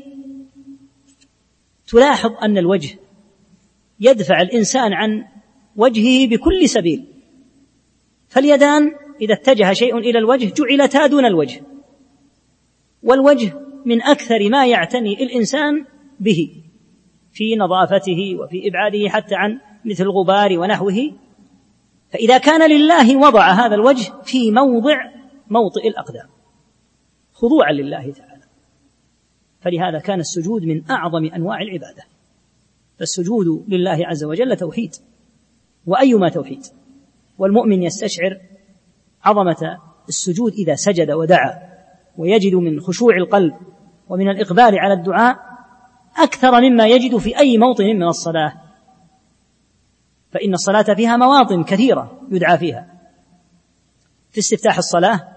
تلاحظ أن الوجه يدفع الإنسان عن وجهه بكل سبيل، فاليدان إذا اتجه شيء إلى الوجه جعلتا دون الوجه، والوجه من أكثر ما يعتني الإنسان به في نظافته وفي إبعاده حتى عن مثل الغبار ونحوه. فإذا كان لله وضع هذا الوجه في موضع موطئ الأقدام خضوعا لله تعالى. فلهذا كان السجود من أعظم أنواع العبادة. فالسجود لله عز وجل توحيد، وأيما توحيد. والمؤمن يستشعر عظمة السجود إذا سجد ودعا، ويجد من خشوع القلب ومن الإقبال على الدعاء أكثر مما يجد في أي موطن من الصلاة. فإن الصلاة فيها مواطن كثيرة يدعى فيها. في استفتاح الصلاة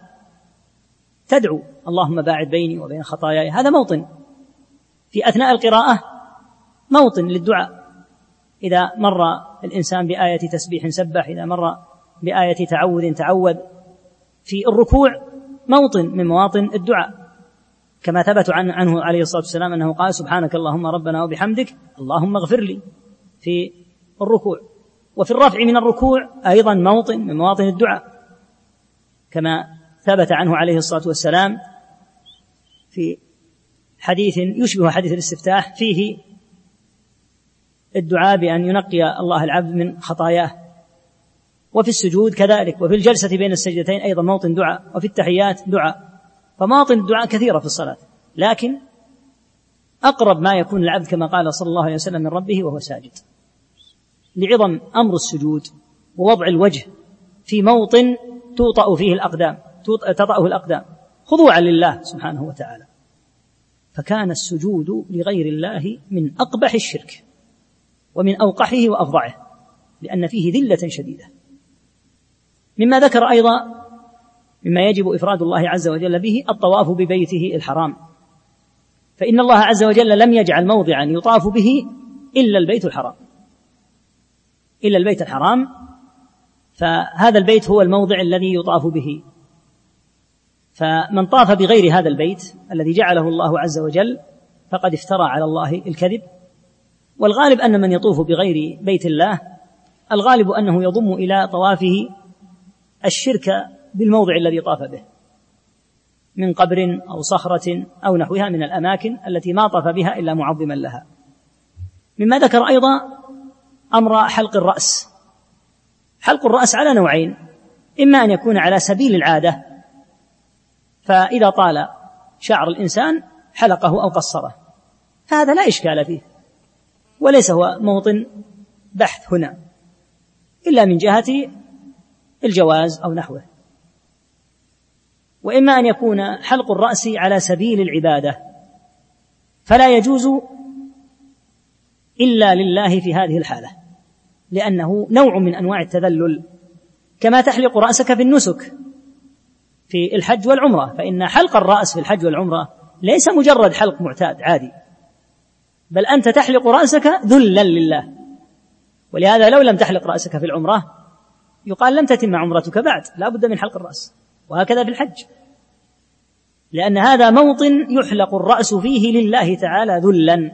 تدعو اللهم باعد بيني وبين خطاياي، هذا موطن. في أثناء القراءة موطن للدعاء، إذا مر الإنسان بآية تسبيح سبح، إذا مر بآية تعوذ تعوذ. في الركوع موطن من مواطن الدعاء، كما ثبت عنه عليه الصلاة والسلام أنه قال سبحانك اللهم ربنا وبحمدك اللهم اغفر لي في الركوع. وفي الرفع من الركوع أيضا موطن من مواطن الدعاء، كما ثبت عنه عليه الصلاة والسلام في حديث يشبه حديث الاستفتاح فيه الدعاء بأن ينقي الله العبد من خطاياه. وفي السجود كذلك، وفي الجلسة بين السجدتين أيضا موطن دعاء، وفي التحيات دعاء. فمواطن الدعاء كثيرة في الصلاة، لكن أقرب ما يكون العبد كما قال صلى الله عليه وسلم من ربه وهو ساجد، لعظم أمر السجود ووضع الوجه في موطن توطأ فيه الأقدام تطأه الأقدام خضوعا لله سبحانه وتعالى. فكان السجود لغير الله من أقبح الشرك ومن أوقحه وأفظعه، لأن فيه ذلة شديدة. مما ذكر أيضا مما يجب إفراد الله عز وجل به الطواف ببيته الحرام، فإن الله عز وجل لم يجعل موضعا يطاف به إلا البيت الحرام إلا البيت الحرام فهذا البيت هو الموضع الذي يطاف به. فمن طاف بغير هذا البيت الذي جعله الله عز وجل فقد افترى على الله الكذب. والغالب أن من يطوف بغير بيت الله الغالب أنه يضم إلى طوافه الشرك بالموضع الذي طاف به من قبر أو صخرة أو نحوها من الأماكن التي ما طاف بها إلا معظما لها. مما ذكر أيضا أمر حلق الرأس. حلق الرأس على نوعين، إما أن يكون على سبيل العادة، فإذا طال شعر الإنسان حلقه أو قصره، فهذا لا إشكال فيه وليس هو موطن بحث هنا إلا من جهة الجواز أو نحوه. وإما أن يكون حلق الرأس على سبيل العبادة، فلا يجوز إلا لله في هذه الحالة، لأنه نوع من أنواع التذلل، كما تحلق رأسك في النسك في الحج والعمرة، فإن حلق الرأس في الحج والعمرة ليس مجرد حلق معتاد عادي، بل أنت تحلق رأسك ذلا لله. ولهذا لو لم تحلق رأسك في العمرة يقال لم تتم عمرتك بعد، لا بد من حلق الرأس. وهكذا في الحج، لأن هذا موطن يحلق الرأس فيه لله تعالى ذلا.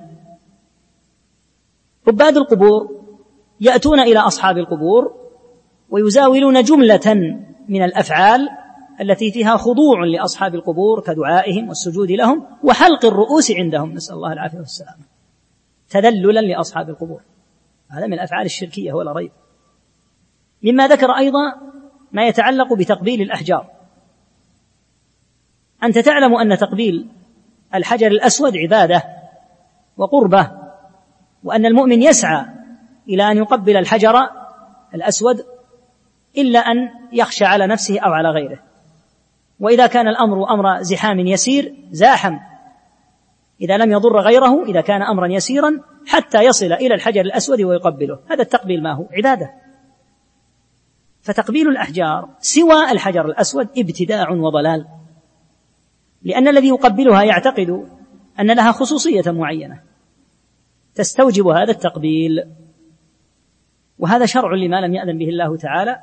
عباد القبور يأتون إلى أصحاب القبور ويزاولون جملة من الأفعال التي فيها خضوع لأصحاب القبور كدعائهم والسجود لهم وحلق الرؤوس عندهم، نسأل الله العافية والسلامة، تذللا لأصحاب القبور. هذا من الأفعال الشركية ولا ريب. مما ذكر أيضا ما يتعلق بتقبيل الأحجار. أنت تعلم أن تقبيل الحجر الأسود عبادة وقربة، وأن المؤمن يسعى إلى أن يقبل الحجر الأسود إلا أن يخشى على نفسه أو على غيره. وإذا كان الأمر أمر زحام يسير زاحم، إذا لم يضر غيره، إذا كان أمرا يسيرا حتى يصل إلى الحجر الأسود ويقبله، هذا التقبيل ما هو عبادة. فتقبيل الأحجار سوى الحجر الأسود ابتداع وضلال، لأن الذي يقبلها يعتقد أن لها خصوصية معينة تستوجب هذا التقبيل، وهذا شرع لما لم يأذن به الله تعالى.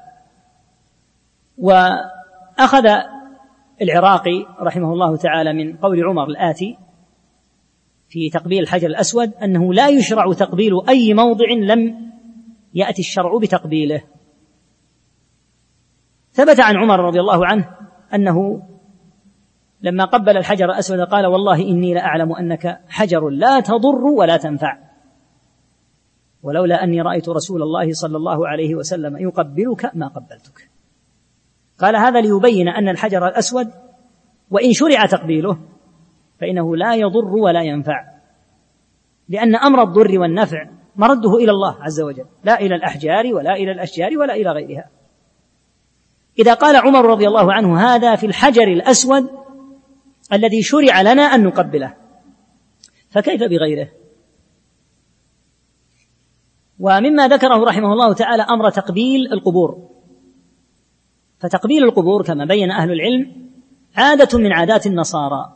وأخذ العراقي رحمه الله تعالى من قول عمر الآتي في تقبيل الحجر الأسود أنه لا يشرع تقبيل أي موضع لم يأتي الشرع بتقبيله. ثبت عن عمر رضي الله عنه أنه لما قبل الحجر الأسود قال والله إني لأعلم أنك حجر لا تضر ولا تنفع، ولولا أني رأيت رسول الله صلى الله عليه وسلم يقبلك ما قبلتك. قال هذا ليبين أن الحجر الأسود وإن شرع تقبيله فإنه لا يضر ولا ينفع، لأن أمر الضر والنفع مرده إلى الله عز وجل، لا إلى الأحجار ولا إلى الأشجار ولا إلى غيرها. إذا قال عمر رضي الله عنه هذا في الحجر الأسود الذي شرع لنا أن نقبله، فكيف بغيره؟ ومما ذكره رحمه الله تعالى أمر تقبيل القبور، فتقبيل القبور كما بين أهل العلم عادة من عادات النصارى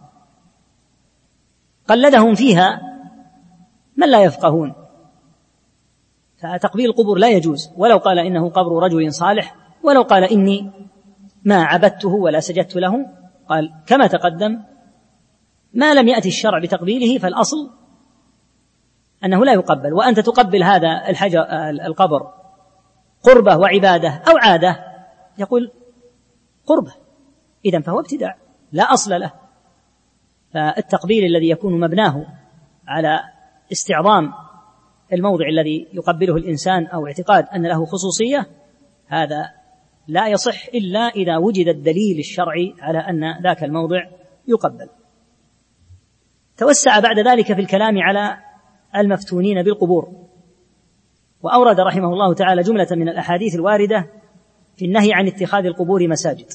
قلدهم فيها من لا يفقهون، فتقبيل القبور لا يجوز، ولو قال إنه قبر رجل صالح، ولو قال إني ما عبدته ولا سجدت له، قال كما تقدم ما لم يأتي الشرع بتقبيله فالأصل أنه لا يقبل. وأنت تقبل هذا الحجر القبر قربة وعبادة أو عادة، يقول قربة، إذن فهو ابتداع لا أصل له. فالتقبيل الذي يكون مبناه على استعظام الموضع الذي يقبله الإنسان أو اعتقاد أن له خصوصية، هذا لا يصح إلا إذا وجد الدليل الشرعي على أن ذاك الموضع يقبل. توسع بعد ذلك في الكلام على المفتونين بالقبور، وأورد رحمه الله تعالى جملة من الأحاديث الواردة في النهي عن اتخاذ القبور مساجد.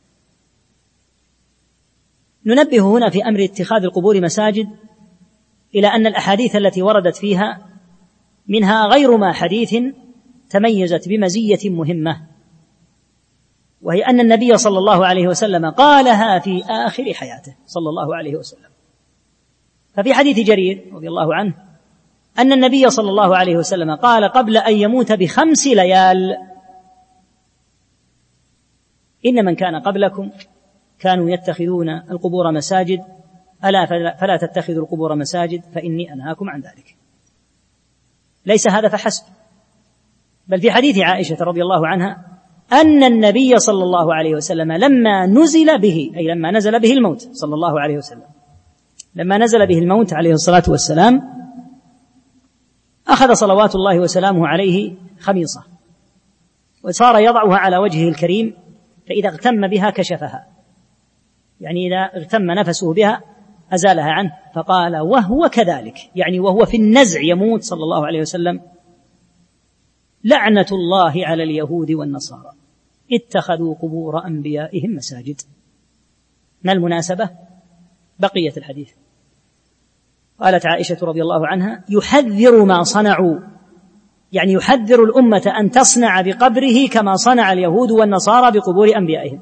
ننبه هنا في أمر اتخاذ القبور مساجد إلى أن الأحاديث التي وردت فيها منها غير ما حديث تميزت بمزية مهمة، وهي أن النبي صلى الله عليه وسلم قالها في آخر حياته صلى الله عليه وسلم. ففي حديث جرير رضي الله عنه أن النبي صلى الله عليه وسلم قال قبل أن يموت بخمس ليال: إن من كان قبلكم كانوا يتخذون القبور مساجد، ألا فلا تتخذوا القبور مساجد فإني أنهاكم عن ذلك. ليس هذا فحسب، بل في حديث عائشة رضي الله عنها أن النبي صلى الله عليه وسلم لما نزل به، أي لما نزل به الموت صلى الله عليه وسلم، لما نزل به الموت عليه الصلاة والسلام أخذ صلوات الله وسلامه عليه خميصة وصار يضعها على وجهه الكريم، فإذا اغتم بها كشفها، يعني إذا اغتم نفسه بها أزالها عنه. فقال وهو كذلك، يعني وهو في النزع يموت صلى الله عليه وسلم: لعنة الله على اليهود والنصارى اتخذوا قبور أنبيائهم مساجد. ما المناسبة؟ بقية الحديث. قالت عائشة رضي الله عنها: يحذر ما صنعوا، يعني يحذر الأمة أن تصنع بقبره كما صنع اليهود والنصارى بقبور أنبيائهم،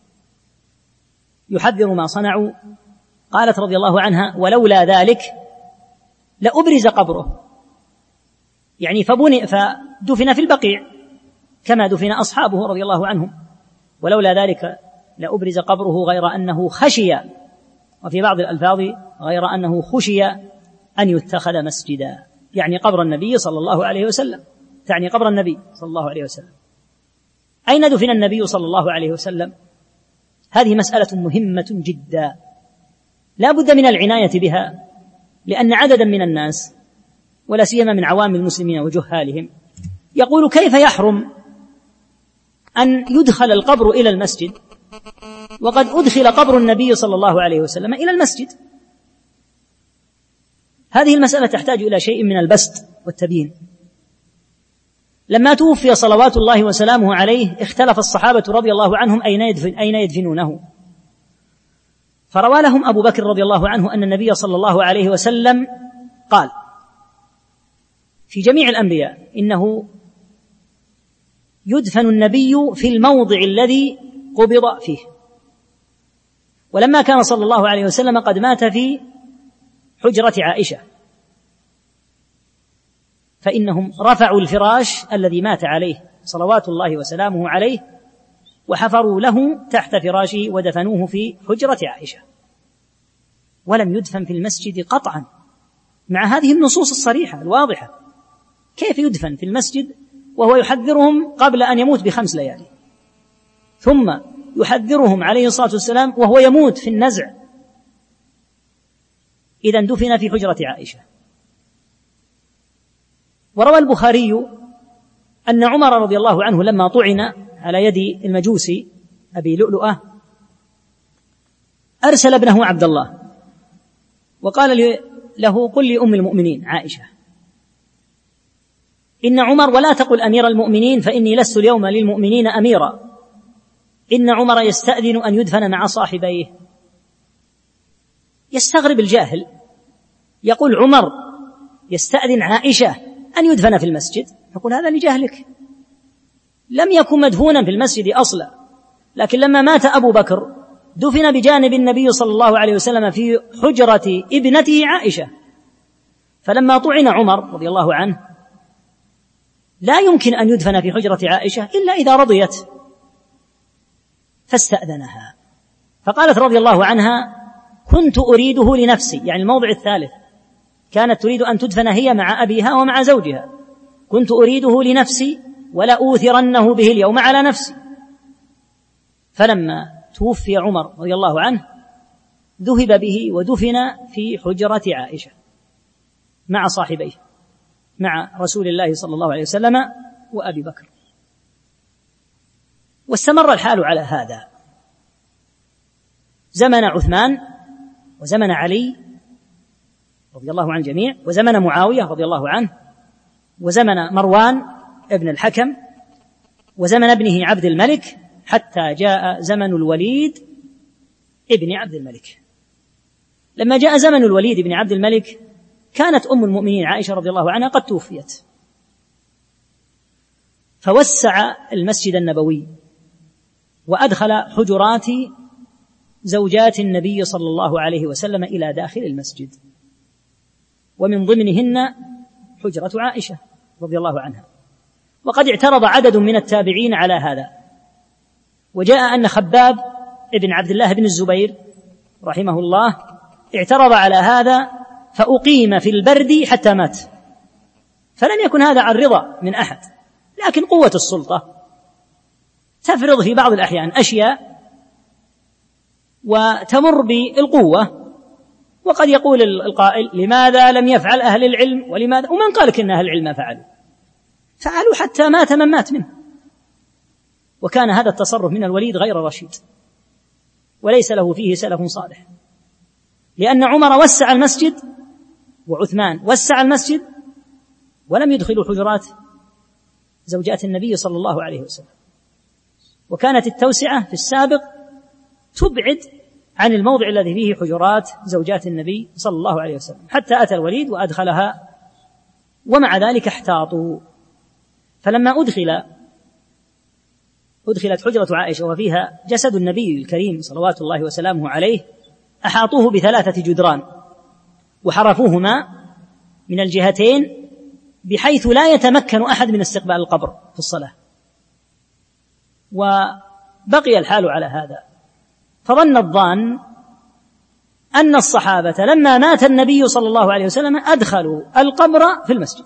يحذر ما صنعوا. قالت رضي الله عنها: ولولا ذلك لأبرز قبره، يعني فبني فدفن في البقيع كما دفن أصحابه رضي الله عنهم، ولولا ذلك لأبرز قبره، غير أنه خشي، وفي بعض الألفاظ غير أنه خشي أن يتخذ مسجدا، يعني قبر النبي صلى الله عليه وسلم، تعني قبر النبي صلى الله عليه وسلم. أين دفن النبي صلى الله عليه وسلم؟ هذه مسألة مهمة جدا لا بد من العناية بها، لأن عددا من الناس ولا سيما من عوام المسلمين وجهالهم يقول: كيف يحرم أن يدخل القبر إلى المسجد وقد أدخل قبر النبي صلى الله عليه وسلم إلى المسجد؟ هذه المسألة تحتاج إلى شيء من البسط والتبيين. لما توفي صلوات الله وسلامه عليه اختلف الصحابة رضي الله عنهم أين يدفن أين يدفنونه، فروى لهم أبو بكر رضي الله عنه أن النبي صلى الله عليه وسلم قال في جميع الأنبياء: إنه يدفن النبي في الموضع الذي قبض فيه. ولما كان صلى الله عليه وسلم قد مات في حجرة عائشة، فإنهم رفعوا الفراش الذي مات عليه صلوات الله وسلامه عليه وحفروا له تحت فراشه ودفنوه في حجرة عائشة، ولم يدفن في المسجد قطعا، مع هذه النصوص الصريحة الواضحة. كيف يدفن في المسجد وهو يحذرهم قبل أن يموت بخمس ليالي، ثم يحذرهم عليه الصلاة والسلام وهو يموت في النزع إذن دفن في حجرة عائشة. وروى البخاري أن عمر رضي الله عنه لما طعن على يد المجوسي أبي لؤلؤة أرسل ابنه عبد الله وقال له: قل لأم المؤمنين عائشة إن عمر، ولا تقل أمير المؤمنين فإني لست اليوم للمؤمنين أميرا، إن عمر يستأذن أن يدفن مع صاحبيه. يستغرب الجاهل، يقول عمر يستأذن عائشة أن يدفن في المسجد، يقول هذا لجهلك، لم يكن مدفونا في المسجد أصلا، لكن لما مات أبو بكر دفن بجانب النبي صلى الله عليه وسلم في حجرة ابنته عائشة. فلما طعن عمر رضي الله عنه لا يمكن أن يدفن في حجرة عائشة إلا إذا رضيت، فاستأذنها، فقالت رضي الله عنها: كنت أريده لنفسي، يعني الموضع الثالث، كانت تريد أن تدفن هي مع أبيها ومع زوجها، كنت أريده لنفسي ولأوثرنه به اليوم على نفسي. فلما توفي عمر رضي الله عنه ذهب به ودفن في حجرة عائشة مع صاحبيه، مع رسول الله صلى الله عليه وسلم وأبي بكر. واستمر الحال على هذا زمن عثمان وزمن علي رضي الله عن الجميع، وزمن معاوية رضي الله عنه، وزمن مروان ابن الحكم، وزمن ابنه عبد الملك، حتى جاء زمن الوليد ابن عبد الملك. لما جاء زمن الوليد ابن عبد الملك كانت أم المؤمنين عائشة رضي الله عنها قد توفيت، فوسع المسجد النبوي وأدخل حجرات زوجات النبي صلى الله عليه وسلم إلى داخل المسجد، ومن ضمنهن حجرة عائشة رضي الله عنها. وقد اعترض عدد من التابعين على هذا، وجاء أن خباب ابن عبد الله بن الزبير رحمه الله اعترض على هذا فأقيم في البرد حتى مات، فلم يكن هذا عن رضا من أحد، لكن قوة السلطة تفرض في بعض الأحيان أشياء وتمر بالقوة، وقد يقول القائل: لماذا لم يفعل أهل العلم؟ ولماذا؟ ومن قالك إن أهل العلم ما فعلوا؟ فعلوا حتى مات من مات منه. وكان هذا التصرف من الوليد غير رشيد، وليس له فيه سلف صالح، لأن عمر وسع المسجد وعثمان وسع المسجد ولم يدخلوا حجرات زوجات النبي صلى الله عليه وسلم. وكانت التوسعة في السابق تبعد عن الموضع الذي فيه حجرات زوجات النبي صلى الله عليه وسلم، حتى أتى الوليد وأدخلها، ومع ذلك احتاطوا. فلما أدخل أدخلت حجرة عائشة وفيها جسد النبي الكريم صلوات الله وسلامه عليه، أحاطوه بثلاثة جدران وحرفوهما من الجهتين بحيث لا يتمكن أحد من استقبال القبر في الصلاة. وبقي الحال على هذا، فظن الظان أن الصحابة لما مات النبي صلى الله عليه وسلم أدخلوا القبر في المسجد،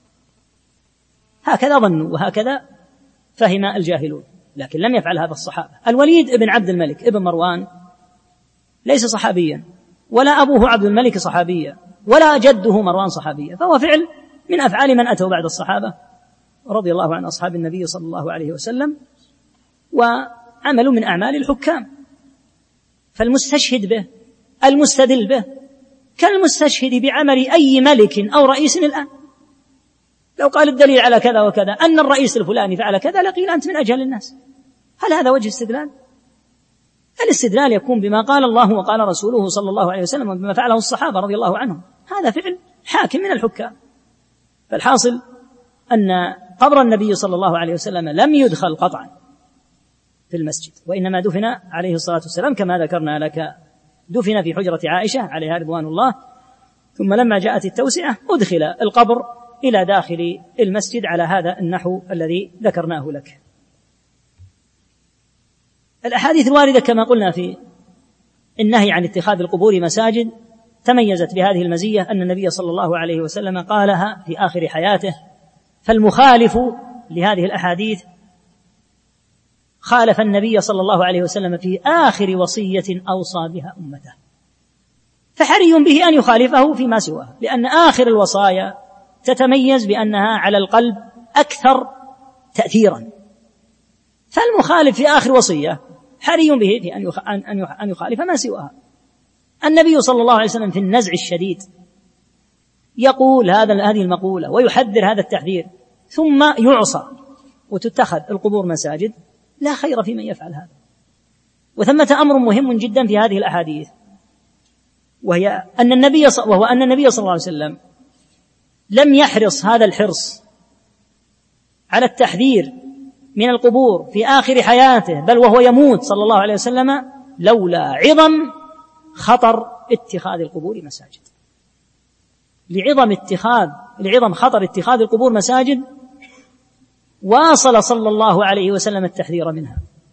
هكذا ظنوا وهكذا فهم الجاهلون، لكن لم يفعل هذا الصحابة. الوليد ابن عبد الملك ابن مروان ليس صحابيا، ولا أبوه عبد الملك صحابيا، ولا جده مروان صحابيا، فهو فعل من أفعال من أتوا بعد الصحابة رضي الله عن أصحاب النبي صلى الله عليه وسلم، وعمل من أعمال الحكام. فالمستشهد به المستدل به كالمستشهد بعمل أي ملك أو رئيس الآن. لو قال الدليل على كذا وكذا أن الرئيس الفلاني فعل كذا لقيل أنت من أجهل الناس. هل هذا وجه استدلال؟ الاستدلال يكون بما قال الله وقال رسوله صلى الله عليه وسلم وبما فعله الصحابة رضي الله عنهم، هذا فعل حاكم من الحكام. فالحاصل أن قبر النبي صلى الله عليه وسلم لم يدخل قطعا في المسجد، وإنما دفن عليه الصلاة والسلام كما ذكرنا لك، دفن في حجرة عائشة عليها رضوان الله، ثم لما جاءت التوسعة أدخل القبر إلى داخل المسجد على هذا النحو الذي ذكرناه لك. الأحاديث الواردة كما قلنا في النهي عن اتخاذ القبور مساجد تميزت بهذه المزية أن النبي صلى الله عليه وسلم قالها في آخر حياته، فالمخالف لهذه الأحاديث خالف النبي صلى الله عليه وسلم في آخر وصية أوصى بها أمته. فحري به أن يخالفه فيما سواه، لأن آخر الوصايا تتميز بأنها على القلب أكثر تأثيرا، فالمخالف في آخر وصية حري به في أن يخالف ما سواها. النبي صلى الله عليه وسلم في النزع الشديد يقول هذا هذه المقولة ويحذر هذا التحذير، ثم يعصى وتتخذ القبور مساجد، لا خير في من يفعل هذا. وثمة أمر مهم جدا في هذه الأحاديث، وهي أن النبي وهو أن النبي صلى الله عليه وسلم لم يحرص هذا الحرص على التحذير من القبور في آخر حياته، بل وهو يموت صلى الله عليه وسلم، لولا عظم خطر اتخاذ القبور مساجد. لعظم اتخاذ لعظم خطر اتخاذ القبور مساجد واصل صلى الله عليه وسلم التحذير منها.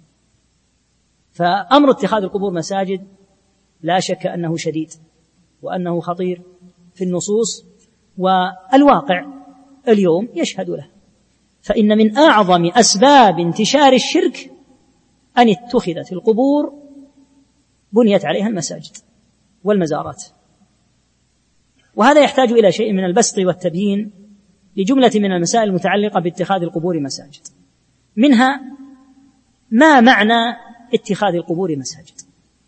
فأمر اتخاذ القبور مساجد لا شك أنه شديد وأنه خطير في النصوص، والواقع اليوم يشهد له. فإن من أعظم أسباب انتشار الشرك أن اتخذت القبور بنيت عليها المساجد والمزارات. وهذا يحتاج إلى شيء من البسط والتبيين لجملة من المسائل المتعلقة باتخاذ القبور مساجد. منها ما معنى اتخاذ القبور مساجد؟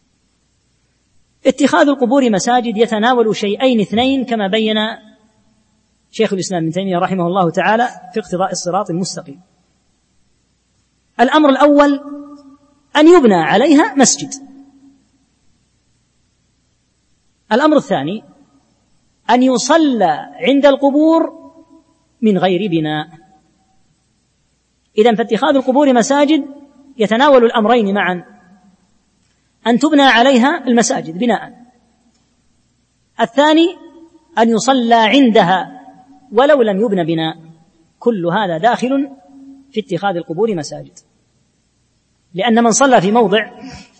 اتخاذ القبور مساجد يتناول شيئين اثنين كما بين شيخ الإسلام ابن تيمية رحمه الله تعالى في اقتضاء الصراط المستقيم. الأمر الأول أن يبنى عليها مسجد. الأمر الثاني أن يصلى عند القبور من غير بناء. إذن فاتخاذ القبور مساجد يتناول الأمرين معا، أن تبنى عليها المساجد بناء، الثاني أن يصلى عندها ولو لم يبنى بناء. كل هذا داخل في اتخاذ القبور مساجد، لأن من صلى في موضع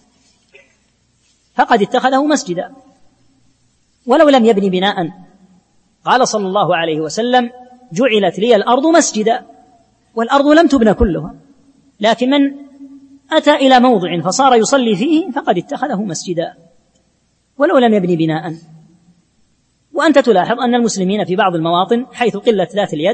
فقد اتخذه مسجدا ولو لم يبني بناء. قال صلى الله عليه وسلم: جعلت لي الأرض مسجدا، والأرض لم تبنى كلها، لكن من أتى إلى موضع فصار يصلي فيه فقد اتخذه مسجدا ولو لم يبني بناء. وأنت تلاحظ أن المسلمين في بعض المواطن حيث قلة ذات اليد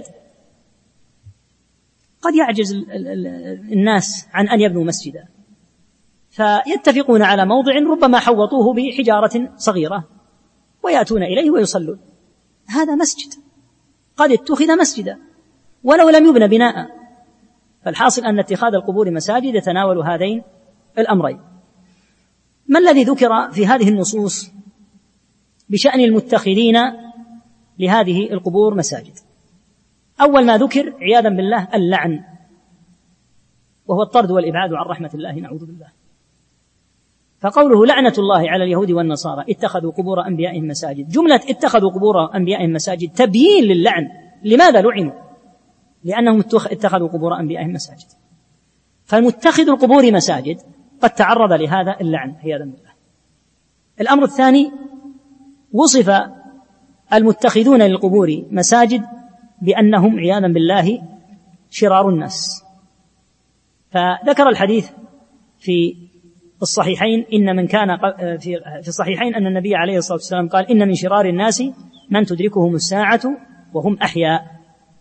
قد يعجز الناس عن أن يبنوا مسجدا، فيتفقون على موضع ربما حوطوه بحجارة صغيرة ويأتون إليه ويصلون. هذا مسجد قد اتخذ مسجدا ولو لم يبنى بناء. فالحاصل أن اتخاذ القبور مساجد يتناول هذين الأمرين. ما الذي ذكر في هذه النصوص بشأن المتخذين لهذه القبور مساجد؟ أول ما ذكر عياذا بالله اللعن، وهو الطرد والإبعاد عن رحمة الله، نعوذ بالله. فقوله لعنة الله على اليهود والنصارى اتخذوا قبور أنبيائهم مساجد، جملة اتخذوا قبور أنبيائهم مساجد تبيين للعن. لماذا لعنوا؟ لأنهم اتخذوا قبور أنبيائهم مساجد. فالمتخذ القبور مساجد قد تعرض لهذا اللعن عياذا بالله. الأمر الثاني، وصف المتخذون للقبور مساجد بأنهم عياذا بالله شرار الناس. فذكر الحديث في الصحيحين إن من كان في الصحيحين أن النبي عليه الصلاة والسلام قال: إن من شرار الناس من تدركهم الساعة وهم أحياء.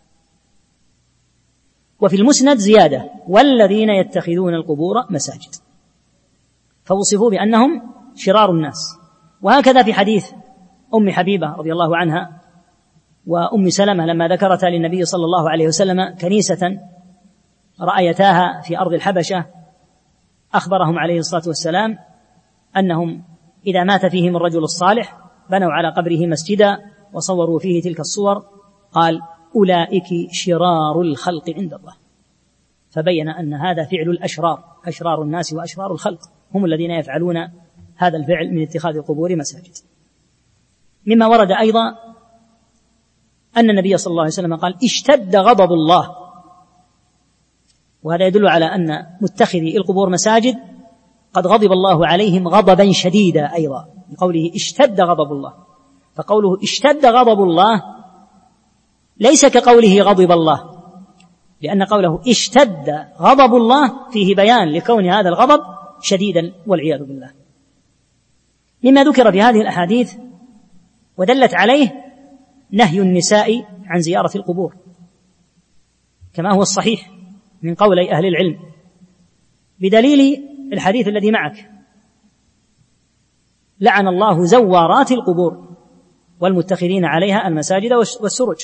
وفي المسند زيادة: والذين يتخذون القبور مساجد. فوصفوا بأنهم شرار الناس. وهكذا في حديث أم حبيبة رضي الله عنها وأم سلمة لما ذكرتا للنبي صلى الله عليه وسلم كنيسة رأيتاها في أرض الحبشة، أخبرهم عليه الصلاة والسلام أنهم إذا مات فيهم الرجل الصالح بنوا على قبره مسجدا وصوروا فيه تلك الصور. قال: أولئك شرار الخلق عند الله. فبين أن هذا فعل الأشرار، أشرار الناس وأشرار الخلق هم الذين يفعلون هذا الفعل من اتخاذ القبور مساجد. مما ورد أيضا أن النبي صلى الله عليه وسلم قال: اشتد غضب الله. وهذا يدل على أن متخذي القبور مساجد قد غضب الله عليهم غضبا شديدا أيضا، بقوله اشتد غضب الله. فقوله اشتد غضب الله ليس كقوله غضب الله، لأن قوله اشتد غضب الله فيه بيان لكون هذا الغضب شديدا والعياذ بالله. مما ذكر في هذه الأحاديث ودلت عليه نهي النساء عن زيارة القبور كما هو الصحيح من قولي أهل العلم، بدليل الحديث الذي معك: لعن الله زوارات القبور والمتخذين عليها المساجد والسرج.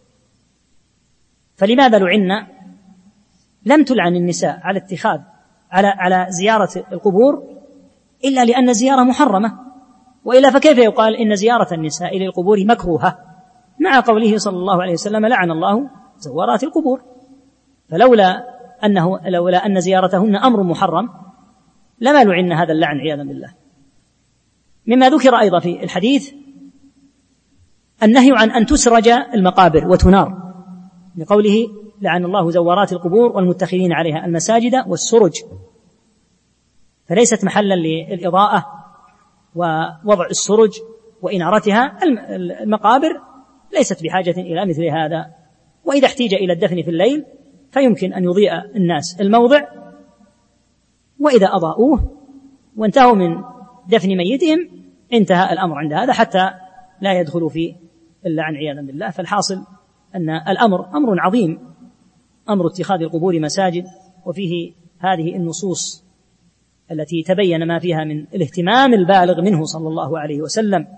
فلماذا لعنا؟ لم تلعن النساء على اتخاذ على على زيارة القبور إلا لأن الزيارة محرمة، وإلا فكيف يقال إن زيارة النساء للقبور مكروهة مع قوله صلى الله عليه وسلم: لعن الله زوارات القبور؟ فلولا أنه لولا أن زيارتهن أمر محرم لما لعن هذا اللعن عياذا بالله. مما ذكر أيضا في الحديث النهي عن أن تسرج المقابر وتنار، لقوله: لعن الله زوارات القبور والمتخذين عليها المساجد والسرج، فليست محلا للإضاءة ووضع السرج وإنارتها. المقابر ليست بحاجة إلى مثل هذا، وإذا احتيج إلى الدفن في الليل فيمكن أن يضيء الناس الموضع، وإذا أضاءوه وانتهوا من دفن ميتهم انتهى الأمر عند هذا، حتى لا يدخلوا في اللعن عياذا بالله. فالحاصل أن الأمر أمر عظيم، أمر اتخاذ القبور مساجد، وفيه هذه النصوص التي تبين ما فيها من الاهتمام البالغ منه صلى الله عليه وسلم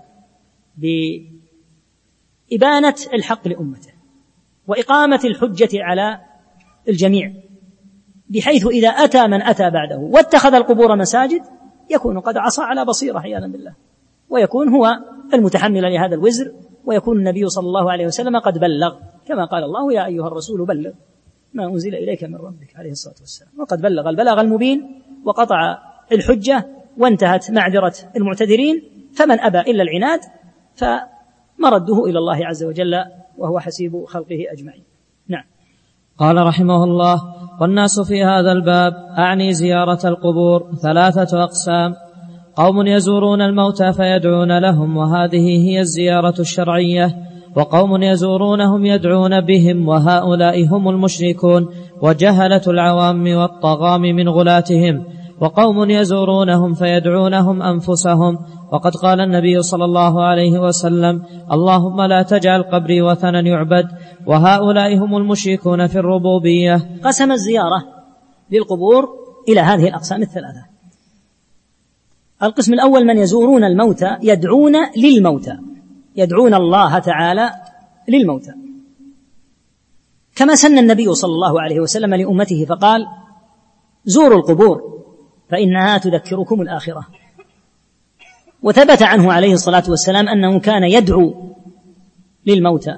بإبانة الحق لأمته وإقامة الحجة على الجميع، بحيث إذا أتى من أتى بعده واتخذ القبور مساجد يكون قد عصى على بصيرة عياذا بالله، ويكون هو المتحمل لهذا الوزر، ويكون النبي صلى الله عليه وسلم قد بلغ، كما قال الله: يا أيها الرسول بلغ ما أنزل إليك من ربك عليه الصلاة والسلام. وقد بلغ البلاغ المبين وقطع الحجة وانتهت معذرة المعتذرين، فمن أبى إلا العناد فمرده إلى الله عز وجل وهو حسيب خلقه أجمعين. نعم. قال رحمه الله: والناس في هذا الباب أعني زيارة القبور ثلاثة أقسام: قوم يزورون الموتى فيدعون لهم وهذه هي الزيارة الشرعية، وقوم يزورونهم يدعون بهم وهؤلاء هم المشركون وجهلة العوام والطغام من غلاتهم، وقوم يزورونهم فيدعونهم أنفسهم، وقد قال النبي صلى الله عليه وسلم: اللهم لا تجعل قبري وثنا يعبد، وهؤلاء هم المشركون في الربوبية. قسم الزيارة للقبور إلى هذه الأقسام الثلاثة. القسم الأول: من يزورون الموتى يدعون للموتى، يدعون الله تعالى للموتى، كما سن النبي صلى الله عليه وسلم لأمته فقال: زوروا القبور فإنها تذكركم الآخرة. وثبت عنه عليه الصلاة والسلام أنه كان يدعو للموتى،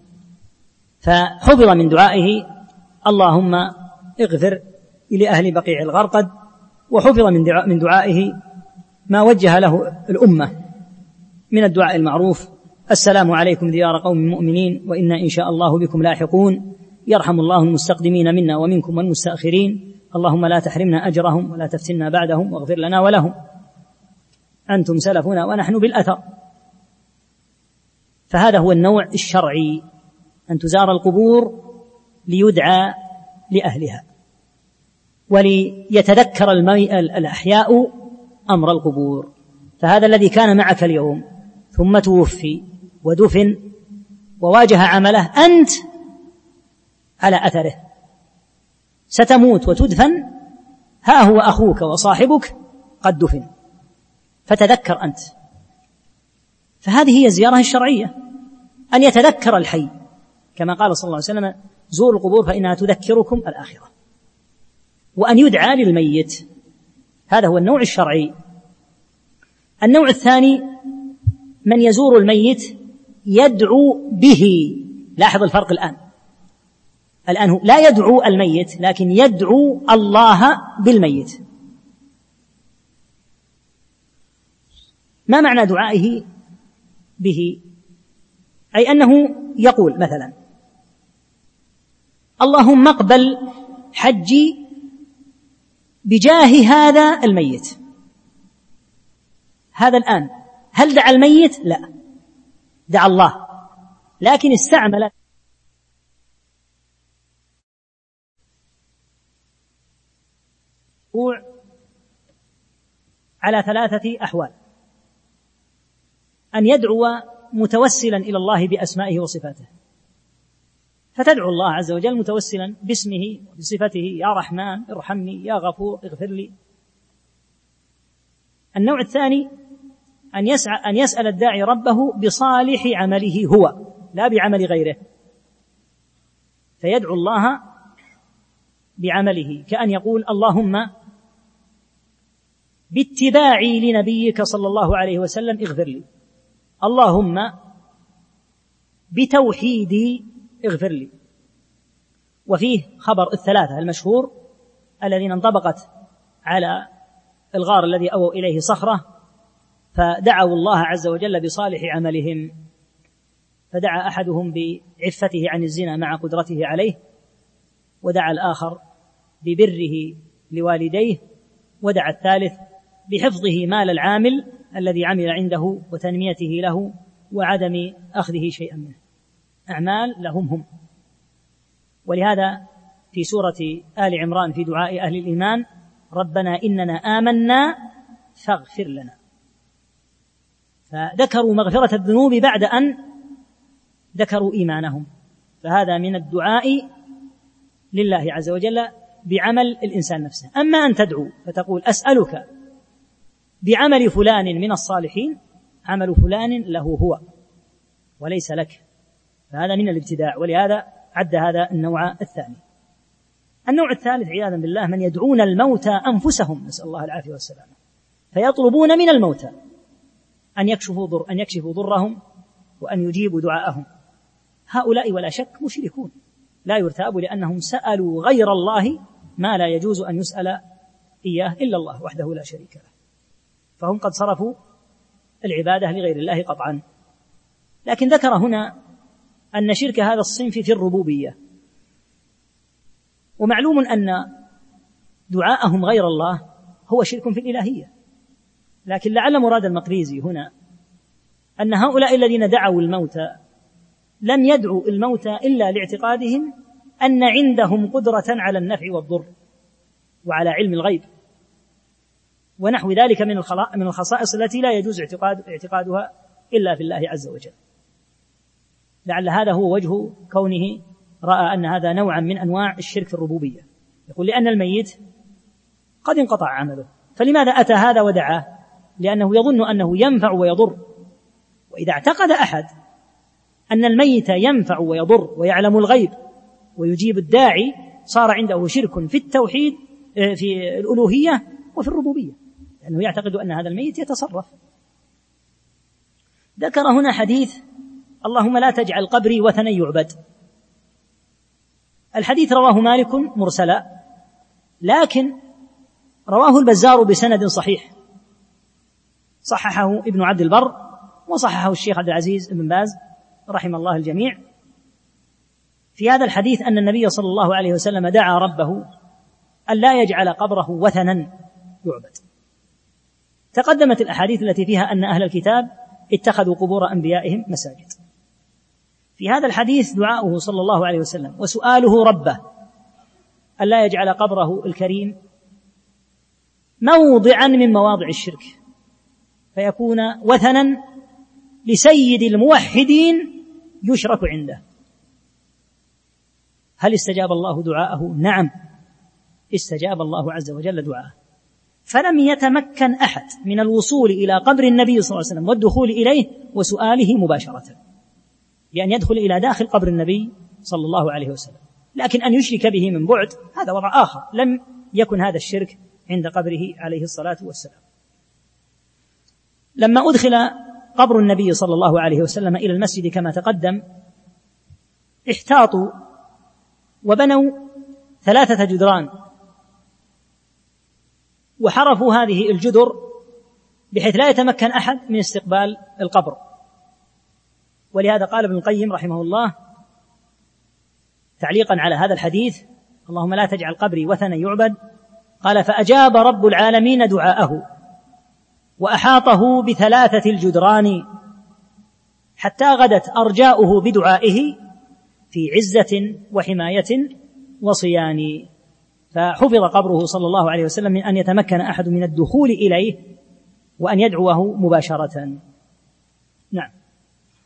فحفظ من دعائه: اللهم اغفر لأهل بقيع الغرقد، وحفظ من دعائه ما وجه له الأمة من الدعاء المعروف: السلام عليكم ديار قوم مؤمنين وإنا إن شاء الله بكم لاحقون، يرحم الله المستقدمين منا ومنكم والمستأخرين، اللهم لا تحرمنا أجرهم ولا تفتنا بعدهم واغفر لنا ولهم، أنتم سلفنا ونحن بالأثر. فهذا هو النوع الشرعي، أن تزار القبور ليدعى لأهلها وليتذكر الأحياء أمر القبور. فهذا الذي كان معك اليوم ثم توفي ودفن وواجه عمله، أنت على أثره ستموت وتدفن، ها هو أخوك وصاحبك قد دفن، فتذكر أنت. فهذه هي الزيارة الشرعية، أن يتذكر الحي، كما قال صلى الله عليه وسلم: زوروا القبور فإنها تذكركم الآخرة، وأن يدعى للميت. هذا هو النوع الشرعي. النوع الثاني: من يزور الميت يدعو به. لاحظ الفرق الآن، الآن هو لا يدعو الميت لكن يدعو الله بالميت. ما معنى دعائه به؟ أي أنه يقول مثلا: اللهم اقبل حجي بجاه هذا الميت. هذا الآن هل دعا الميت؟ لا، دعا الله، لكن استعمل على ثلاثة أحوال: أن يدعو متوسلا إلى الله بأسمائه وصفاته، فتدعو الله عز وجل متوسلا باسمه وبصفته: يا رحمن ارحمني، يا غفور اغفر لي. النوع الثاني أن يسعى أن يسأل الداعي ربه بصالح عمله هو، لا بعمل غيره، فيدعو الله بعمله، كأن يقول: اللهم باتباعي لنبيك صلى الله عليه وسلم اغفر لي، اللهم بتوحيدي اغفر لي. وفيه خبر الثلاثة المشهور الذين انطبقت على الغار الذي أووا إليه صخرة، فدعوا الله عز وجل بصالح عملهم، فدعا أحدهم بعفته عن الزنا مع قدرته عليه، ودعا الآخر ببره لوالديه، ودعا الثالث بحفظه مال العامل الذي عمل عنده وتنميته له وعدم أخذه شيئا منه. أعمال لهم هم. ولهذا في سورة آل عمران في دعاء أهل الإيمان: ربنا إننا آمنا فاغفر لنا. فذكروا مغفرة الذنوب بعد أن ذكروا إيمانهم، فهذا من الدعاء لله عز وجل بعمل الإنسان نفسه. أما أن تدعو فتقول: أسألك بعمل فلان من الصالحين، عمل فلان له هو وليس لك، فهذا من الابتداع، ولهذا عد هذا النوع الثاني. النوع الثالث عياذا بالله من يدعون الموتى أنفسهم، نسأل الله العافية والسلامة، فيطلبون من الموتى أن يكشفوا ضر أن يكشفوا ضرهم وأن يجيبوا دعاءهم. هؤلاء ولا شك مشركون، لا يرتاب، لأنهم سألوا غير الله ما لا يجوز أن يسأل إياه إلا الله وحده لا شريك له، فهم قد صرفوا العبادة لغير الله قطعا. لكن ذكر هنا أن شرك هذا الصنف في الربوبية، ومعلوم أن دعاءهم غير الله هو شرك في الإلهية، لكن لعل مراد المقريزي هنا أن هؤلاء الذين دعوا الموتى لم يدعوا الموتى إلا لاعتقادهم أن عندهم قدرة على النفع والضر وعلى علم الغيب ونحو ذلك من الخصائص التي لا يجوز اعتقاد اعتقادها إلا في الله عز وجل. لعل هذا هو وجه كونه رأى أن هذا نوعا من أنواع الشرك في الربوبية. يقول: لأن الميت قد انقطع عمله، فلماذا أتى هذا ودعاه؟ لأنه يظن أنه ينفع ويضر، وإذا اعتقد أحد أن الميت ينفع ويضر ويعلم الغيب ويجيب الداعي صار عنده شرك في التوحيد في الألوهية وفي الربوبية، لأنه يعتقد أن هذا الميت يتصرف. ذكر هنا حديث: اللهم لا تجعل قبري وثنا يعبد. الحديث رواه مالك مرسلا، لكن رواه البزار بسند صحيح، صححه ابن عبد البر وصححه الشيخ عبد العزيز بن باز رحم الله الجميع. في هذا الحديث أن النبي صلى الله عليه وسلم دعا ربه أن لا يجعل قبره وثنا يعبد. تقدمت الأحاديث التي فيها أن أهل الكتاب اتخذوا قبور أنبيائهم مساجد. في هذا الحديث دعاؤه صلى الله عليه وسلم وسؤاله ربه أن لا يجعل قبره الكريم موضعا من مواضع الشرك فيكون وثنا لسيد الموحدين يشرك عنده. هل استجاب الله دعاءه؟ نعم، استجاب الله عز وجل دعاءه، فلم يتمكن أحد من الوصول إلى قبر النبي صلى الله عليه وسلم والدخول إليه وسؤاله مباشرة، لأن يدخل إلى داخل قبر النبي صلى الله عليه وسلم، لكن أن يشرك به من بعد هذا وضع آخر، لم يكن هذا الشرك عند قبره عليه الصلاة والسلام. لما أدخل قبر النبي صلى الله عليه وسلم إلى المسجد كما تقدم، احتاطوا وبنوا ثلاثة جدران وحرفوا هذه الجدر بحيث لا يتمكن أحد من استقبال القبر. ولهذا قال ابن القيم رحمه الله تعليقا على هذا الحديث: اللهم لا تجعل قبري وثنا يعبد، قال: فأجاب رب العالمين دعاءه وأحاطه بثلاثة الجدران حتى غدت أرجاؤه بدعائه في عزة وحماية وصيان، فحفظ قبره صلى الله عليه وسلم من أن يتمكن أحد من الدخول إليه وأن يدعوه مباشرة. نعم.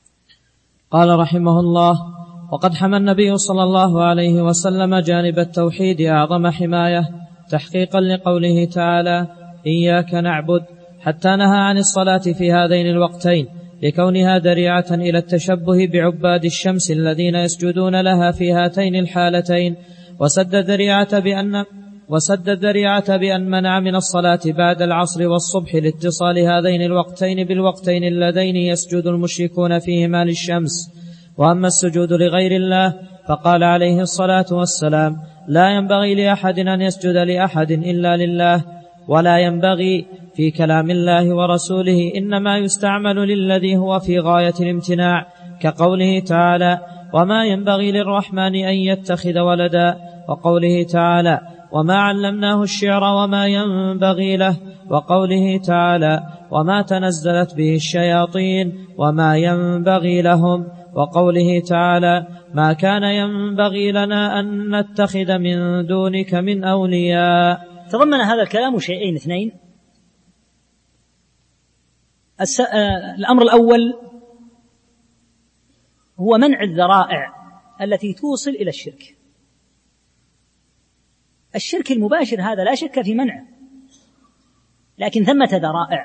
قال رحمه الله: وقد حمى النبي صلى الله عليه وسلم جانب التوحيد أعظم حماية تحقيقا لقوله تعالى: إياك نعبد، حتى نهى عن الصلاة في هذين الوقتين لكونها ذريعة إلى التشبه بعباد الشمس الذين يسجدون لها في هاتين الحالتين، وسد الذريعة بأن وسد الذريعة بأن منع من الصلاة بعد العصر والصبح لاتصال هذين الوقتين بالوقتين اللذين يسجد المشركون فيهما للشمس. وأما السجود لغير الله فقال عليه الصلاة والسلام: لا ينبغي لأحد أن يسجد لأحد إلا لله. ولا ينبغي في كلام الله ورسوله إنما يستعمل للذي هو في غاية الامتناع، كقوله تعالى: وما ينبغي للرحمن أن يتخذ ولدا، وقوله تعالى: وما علمناه الشعر وما ينبغي له، وقوله تعالى: وما تنزلت به الشياطين وما ينبغي لهم، وقوله تعالى: ما كان ينبغي لنا أن نتخذ من دونك من أولياء. تضمن هذا الكلام شيئين اثنين. الأمر الأول هو منع الذرائع التي توصل إلى الشرك. الشرك المباشر هذا لا شك في منعه، لكن ثمة ذرائع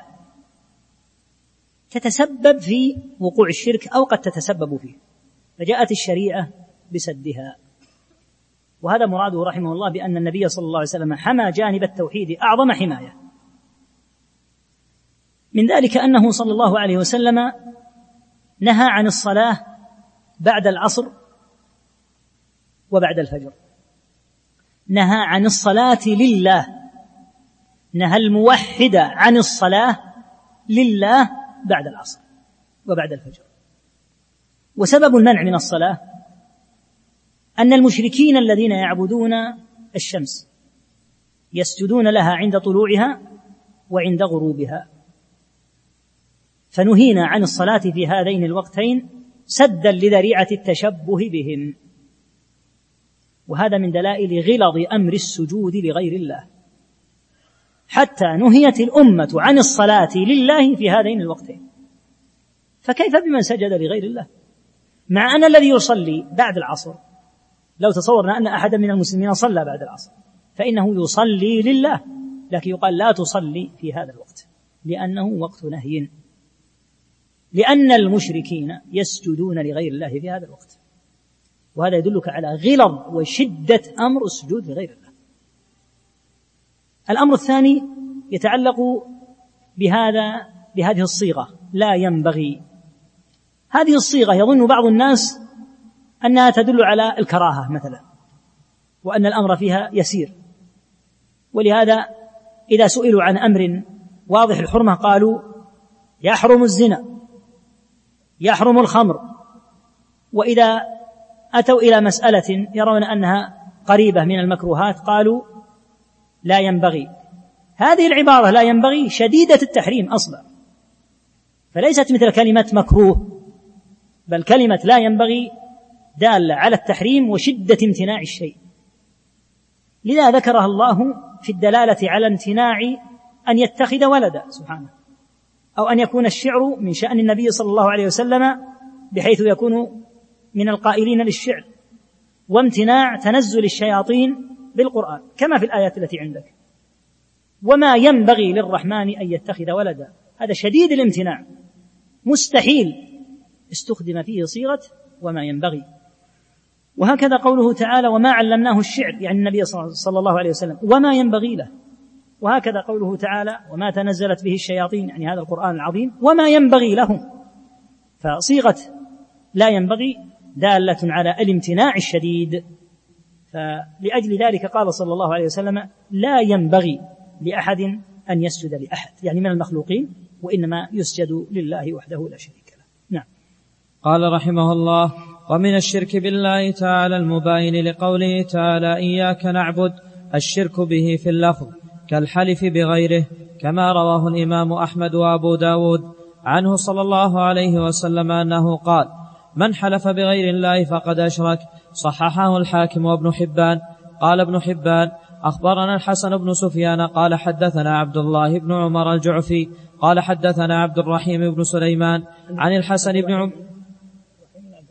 تتسبب في وقوع الشرك أو قد تتسبب فيه، فجاءت الشريعة بسدها. وهذا مراده رحمه الله بأن النبي صلى الله عليه وسلم حمى جانب التوحيد أعظم حماية. من ذلك أنه صلى الله عليه وسلم نهى عن الصلاة بعد العصر وبعد الفجر، نهى عن الصلاة لله، نهى الموحد عن الصلاة لله بعد العصر وبعد الفجر. وسبب المنع من الصلاة أن المشركين الذين يعبدون الشمس يسجدون لها عند طلوعها وعند غروبها، فنهينا عن الصلاة في هذين الوقتين سدا لذريعة التشبه بهم. وهذا من دلائل غلظ أمر السجود لغير الله، حتى نهيت الأمة عن الصلاة لله في هذين الوقتين، فكيف بمن سجد لغير الله؟ مع أن الذي يصلي بعد العصر، لو تصورنا أن أحدا من المسلمين صلى بعد العصر فإنه يصلي لله، لكن يقال لا تصلي في هذا الوقت لأنه وقت نهي، لأن المشركين يسجدون لغير الله في هذا الوقت. وهذا يدلك على غلظ وشدة أمر السجود لغير الله. الأمر الثاني يتعلق بهذا بهذه الصيغة: لا ينبغي. هذه الصيغة يظن بعض الناس أنها تدل على الكراهة مثلا، وأن الأمر فيها يسير، ولهذا إذا سئلوا عن أمر واضح الحرمة قالوا: يحرم الزنا، يحرم الخمر. وإذا أتوا إلى مسألة يرون أنها قريبة من المكروهات قالوا: لا ينبغي. هذه العبارة لا ينبغي شديدة التحريم أصلا، فليست مثل كلمة مكروه، بل كلمة لا ينبغي دالة على التحريم وشدة امتناع الشيء. لذا ذكرها الله في الدلالة على امتناع أن يتخذ ولدا سبحانه، أو أن يكون الشعر من شأن النبي صلى الله عليه وسلم بحيث يكون من القائلين للشعر، وامتناع تنزل الشياطين بالقرآن كما في الآيات التي عندك: وما ينبغي للرحمن أن يتخذ ولدا. هذا شديد الامتناع، مستحيل استخدم فيه صيغة وما ينبغي. وهكذا قوله تعالى: وما علمناه الشعر، يعني النبي صلى الله عليه وسلم، وما ينبغي له. وهكذا قوله تعالى: وما تنزلت به الشياطين، يعني هذا القرآن العظيم، وما ينبغي لهم. فصيغة لا ينبغي دالة على الامتناع الشديد، فلأجل ذلك قال صلى الله عليه وسلم: لا ينبغي لأحد أن يسجد لأحد، يعني من المخلوقين، وإنما يسجد لله وحده لا شريك له. نعم. قال رحمه الله: ومن الشرك بالله تعالى المباين لقوله تعالى: إياك نعبد، الشرك به في اللفظ كالحلف بغيره، كما رواه الإمام أحمد وأبو داود عنه صلى الله عليه وسلم أنه قال: من حلف بغير الله فقد أشرك. صححه الحاكم وابن حبان. قال ابن حبان: أخبرنا الحسن بن سفيان قال حدثنا عبد الله بن عمر الجعفي قال حدثنا عبد الرحيم بن سليمان عن الحسن بن عمر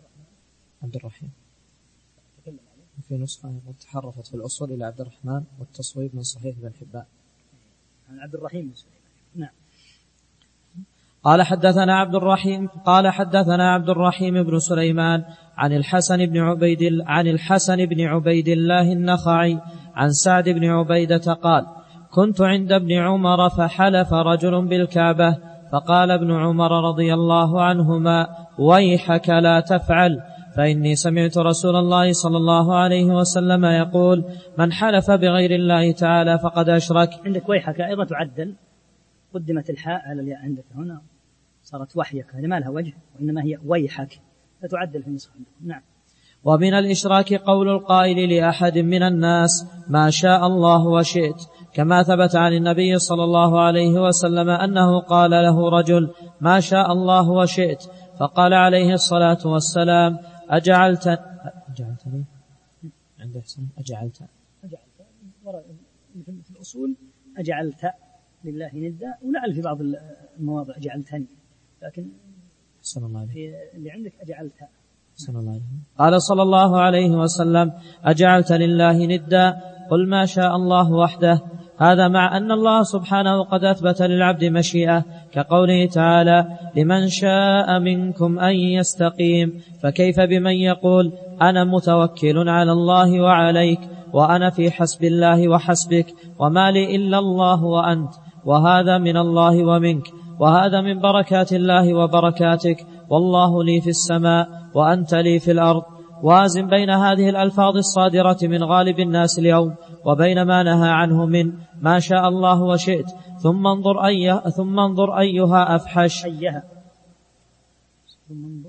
عبد الرحيم في نسخة تحرفت في الأصول إلى عبد الرحمن والتصويب من صحيح بن حبان عن عبد الرحيم بن سليمان. نعم. قال حدثنا عبد الرحيم قال حدثنا عبد الرحيم بن سليمان عن الحسن بن عبيد عن الحسن بن عبيد الله النخعي عن سعد بن عبيدة قال كنت عند ابن عمر فحلف رجل بالكعبة فقال ابن عمر رضي الله عنهما ويحك لا تفعل فإني سمعت رسول الله صلى الله عليه وسلم يقول من حلف بغير الله تعالى فقد أشرك. عندك ويحك أيضا تعدل، قدمت الحاء على الياء عندك هنا صارت وحيك، هذه ما لها وجه وإنما هي ويحك فتعدل في النسخة. نعم. ومن الإشراك قول القائل لأحد من الناس ما شاء الله وشئت، كما ثبت عن النبي صلى الله عليه وسلم أنه قال له رجل ما شاء الله وشئت، فقال عليه الصلاة والسلام أجعلت أجعلتني عند حسن أجعلت أجعلت في الأصول أجعلت لله ندا، ولعل في بعض المواضع أجعلتني، لكن صلى الله عليه في اللي عندك أجعلت. صلى الله عليه. قال صلى الله عليه وسلم أجعلت لله ندا قل ما شاء الله وحده. هذا مع أن الله سبحانه قد أثبت للعبد مشيئة كقوله تعالى لمن شاء منكم أن يستقيم، فكيف بمن يقول أنا متوكل على الله وعليك وأنا في حسب الله وحسبك وما لي إلا الله وأنت، وهذا من الله ومنك، وهذا من بركات الله وبركاتك، والله لي في السماء وأنت لي في الأرض. وازن بين هذه الألفاظ الصادرة من غالب الناس اليوم وبين ما نهى عنه من ما شاء الله وشئت، ثم انظر أيها, ثم انظر أيها أفحش. أيها ثم انظر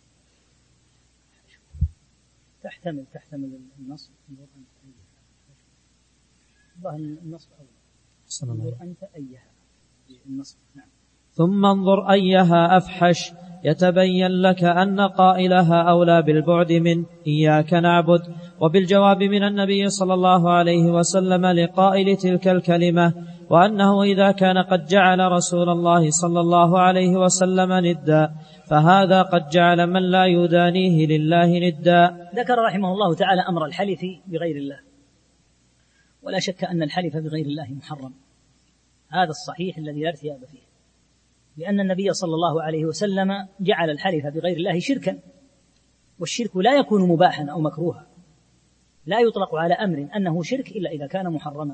تحتمل تحتمل النصب، الله النصب أول انظر أنت أيها النصب. نعم. ثم انظر أيها أفحش يتبين لك أن قائلها أولى بالبعد من إياك نعبد، وبالجواب من النبي صلى الله عليه وسلم لقائل تلك الكلمة، وأنه إذا كان قد جعل رسول الله صلى الله عليه وسلم ندا فهذا قد جعل من لا يدانيه لله ندا. ذكر رحمه الله تعالى أمر الحلف بغير الله، ولا شك أن الحلف بغير الله محرم، هذا الصحيح الذي لا ارتياب فيه، لأن النبي صلى الله عليه وسلم جعل الحلف بغير الله شركا، والشرك لا يكون مباحا أو مكروها، لا يطلق على أمر أنه شرك إلا إذا كان محرما.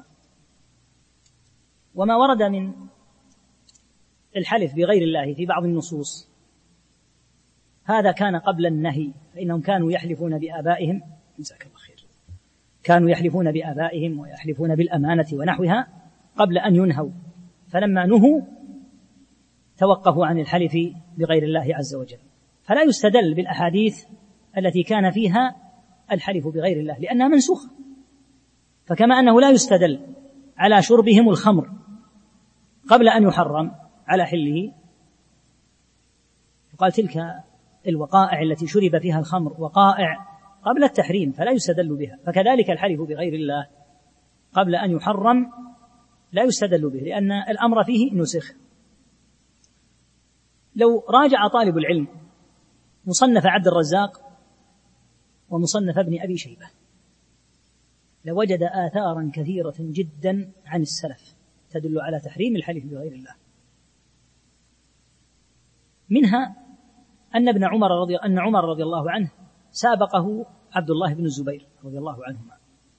وما ورد من الحلف بغير الله في بعض النصوص هذا كان قبل النهي، فإنهم كانوا يحلفون بآبائهم، جزاك الله خير، كانوا يحلفون بآبائهم ويحلفون بالأمانة ونحوها قبل أن ينهوا، فلما نهوا توقفوا عن الحلف بغير الله عز وجل. فلا يستدل بالأحاديث التي كان فيها الحلف بغير الله لأنها منسوخة، فكما أنه لا يستدل على شربهم الخمر قبل أن يحرم على حله، يقال تلك الوقائع التي شرب فيها الخمر وقائع قبل التحريم فلا يستدل بها، فكذلك الحلف بغير الله قبل أن يحرم لا يستدل به لأن الأمر فيه نسخ. لو راجع طالب العلم مصنف عبد الرزاق ومصنف ابن أبي شيبة لوجد آثارا كثيرة جدا عن السلف تدل على تحريم الحلف بغير الله، منها أن ابن عمر رضي أن عمر رضي الله عنه سابقه عبد الله بن الزبير رضي الله عنهما،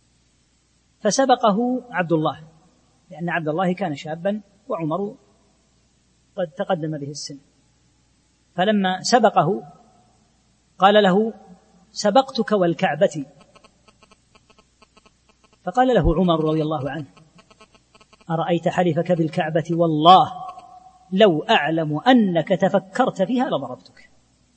فسبقه عبد الله لأن عبد الله كان شابا وعمر قد تقدم به السن، فلما سبقه قال له سبقتك والكعبة، فقال له عمر رضي الله عنه أرأيت حلفك بالكعبة والله لو أعلم أنك تفكرت فيها لضربتك،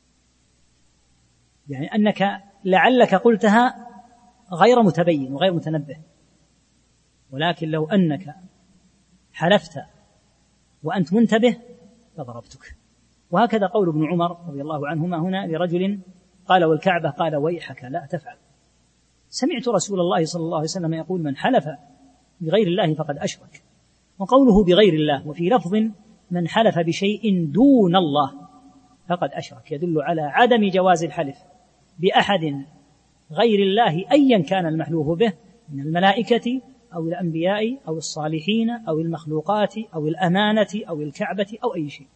يعني أنك لعلك قلتها غير متبين وغير متنبه، ولكن لو أنك حلفت وأنت منتبه لضربتك. وهكذا قول ابن عمر رضي الله عنهما هنا لرجل قال والكعبة قال ويحك لا تفعل، سمعت رسول الله صلى الله عليه وسلم يقول من حلف بغير الله فقد أشرك. وقوله بغير الله وفي لفظ من حلف بشيء دون الله فقد أشرك يدل على عدم جواز الحلف بأحد غير الله أيا كان المحلوف به من الملائكة أو الأنبياء أو الصالحين أو المخلوقات أو الأمانة أو الكعبة أو أي شيء،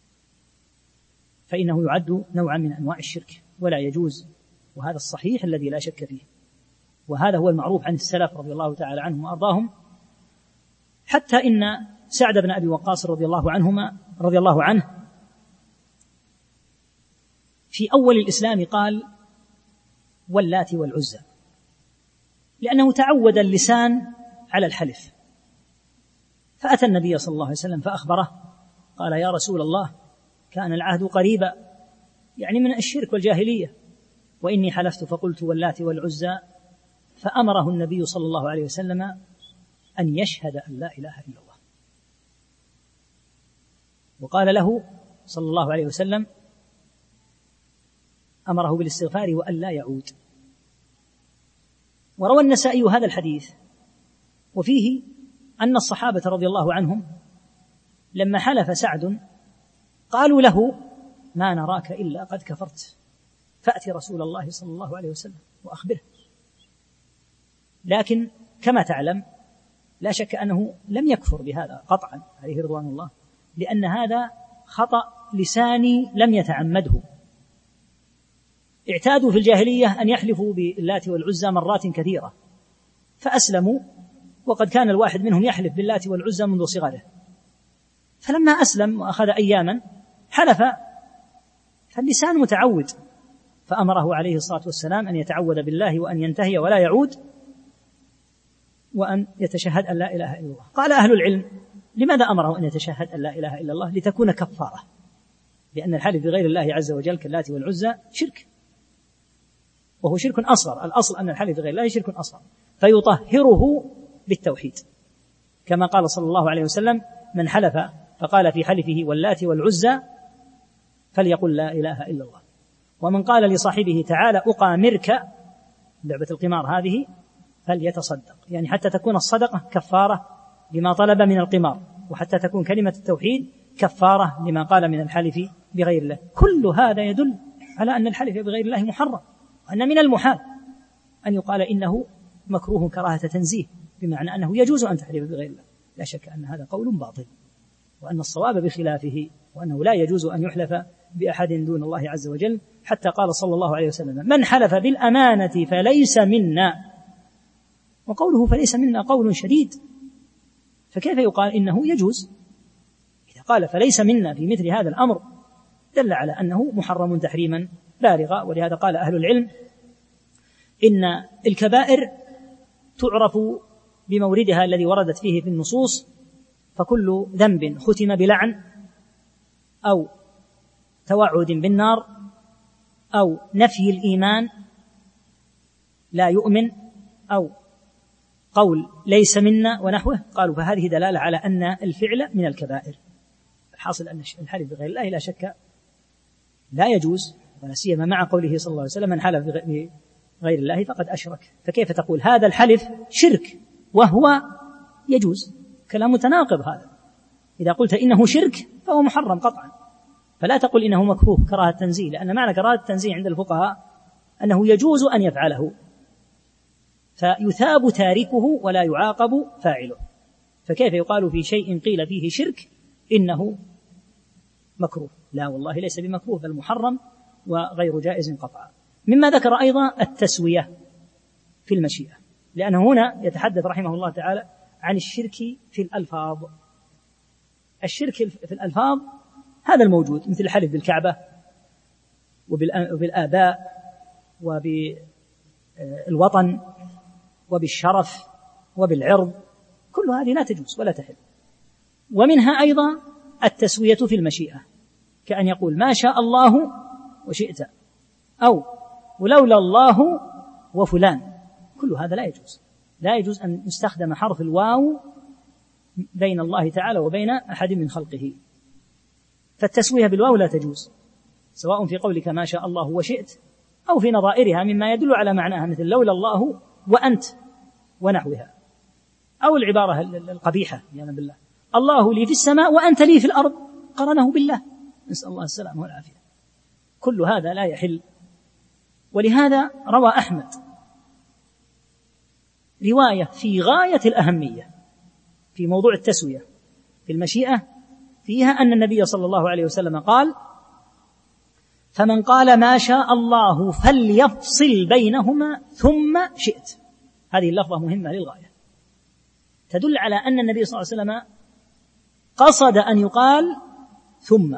فإنه يعد نوعا من أنواع الشرك ولا يجوز، وهذا الصحيح الذي لا شك فيه، وهذا هو المعروف عن السلف رضي الله تعالى عنهم وأرضاهم، حتى إن سعد بن أبي وقاص رضي الله عنهما رضي الله عنه في أول الإسلام قال واللات والعزى، لأنه تعود اللسان على الحلف، فأتى النبي صلى الله عليه وسلم فأخبره قال يا رسول الله كان العهد قريبا، يعني من الشرك والجاهلية، وإني حلفت فقلت واللات والعزى، فأمره النبي صلى الله عليه وسلم أن يشهد أن لا إله إلا الله، وقال له صلى الله عليه وسلم أمره بالاستغفار وأن لا يعود. وروى النسائي هذا الحديث وفيه أن الصحابة رضي الله عنهم لما حلف سعد قالوا له ما نراك إلا قد كفرت، فأتي رسول الله صلى الله عليه وسلم وأخبره. لكن كما تعلم لا شك أنه لم يكفر بهذا قطعا عليه رضوان الله، لأن هذا خطأ لساني لم يتعمده. اعتادوا في الجاهلية أن يحلفوا باللات والعزى مرات كثيرة فأسلموا، وقد كان الواحد منهم يحلف باللات والعزى منذ صغره، فلما أسلم وأخذ أياما حلف، فاللسان متعود، فأمره عليه الصلاة والسلام أن يتعوذ بالله وأن ينتهي ولا يعود وأن يتشهد أن لا إله إلا الله. قال أهل العلم لماذا أمره أن يتشهد أن لا إله إلا الله؟ لتكون كفارة، لأن الحلف بغير الله عز وجل كاللات والعزى شرك، وهو شرك أصغر، الأصل أن الحلف بغير الله شرك أصغر، فيطهره بالتوحيد، كما قال صلى الله عليه وسلم من حلف فقال في حلفه واللات والعزى فليقل لا إله إلا الله. ومن قال لصاحبه تعالى أقامرك، لعبة القمار هذه، فليتصدق، يعني حتى تكون الصدقة كفارة لما طلب من القمار، وحتى تكون كلمة التوحيد كفارة لما قال من الحلف بغير الله. كل هذا يدل على أن الحلف بغير الله محرم، وأن من المحال أن يقال إنه مكروه كراهة تنزيه، بمعنى أنه يجوز أن تحلف بغير الله. لا شك أن هذا قول باطل، وأن الصواب بخلافه، وأنه لا يجوز أن يحلف بأحد دون الله عز وجل، حتى قال صلى الله عليه وسلم من حلف بالأمانة فليس منا، وقوله فليس منا قول شديد، فكيف يقال إنه يجوز؟ إذا قال فليس منا في مثل هذا الأمر دل على أنه محرم تحريما بالغا. ولهذا قال أهل العلم إن الكبائر تعرف بموردها الذي وردت فيه في النصوص، فكل ذنب ختم بلعن أو توعد بالنار أو نفي الإيمان لا يؤمن أو قول ليس منا ونحوه، قالوا فهذه دلالة على أن الفعل من الكبائر. الحاصل أن الحلف بغير الله لا شك لا يجوز، ولا سيما مع قوله صلى الله عليه وسلم من حلف بغير الله فقد أشرك، فكيف تقول هذا الحلف شرك وهو يجوز؟ كلام متناقض هذا. إذا قلت إنه شرك فهو محرم قطعا، فلا تقل إنه مكروه كراهة تنزيه، لأن معنى كراهة التنزيه عند الفقهاء أنه يجوز أن يفعله، فيثاب تاركه ولا يعاقب فاعله، فكيف يقال في شيء قيل فيه شرك إنه مكروه؟ لا والله ليس بمكروه، بل محرم وغير جائز قطعا. مما ذكر أيضا التسوية في المشيئة، لأنه هنا يتحدث رحمه الله تعالى عن الشرك في الألفاظ. الشرك في الألفاظ هذا الموجود، مثل الحلف بالكعبة وبالآباء وبالوطن وبالشرف وبالعرض، كل هذه لا تجوز ولا تحل. ومنها أيضا التسوية في المشيئة، كأن يقول ما شاء الله وشئت، أو ولولا الله وفلان، كل هذا لا يجوز. لا يجوز أن يستخدم حرف الواو بين الله تعالى وبين أحد من خلقه، فالتسوية بالواو لا تجوز، سواء في قولك ما شاء الله وشئت أو في نظائرها مما يدل على معناها، مثل لولا الله وأنت ونحوها، أو العبارة القبيحة يعني بالله الله لي في السماء وأنت لي في الأرض، قرنه بالله، نسأل الله السلامة والعافية. كل هذا لا يحل ولهذا روى أحمد رواية في غاية الأهمية في موضوع التسوية في المشيئة، فيها أن النبي صلى الله عليه وسلم قال: فمن قال ما شاء الله فليفصل بينهما ثم شئت. هذه اللفظة مهمة للغاية، تدل على أن النبي صلى الله عليه وسلم قصد أن يقال ثم،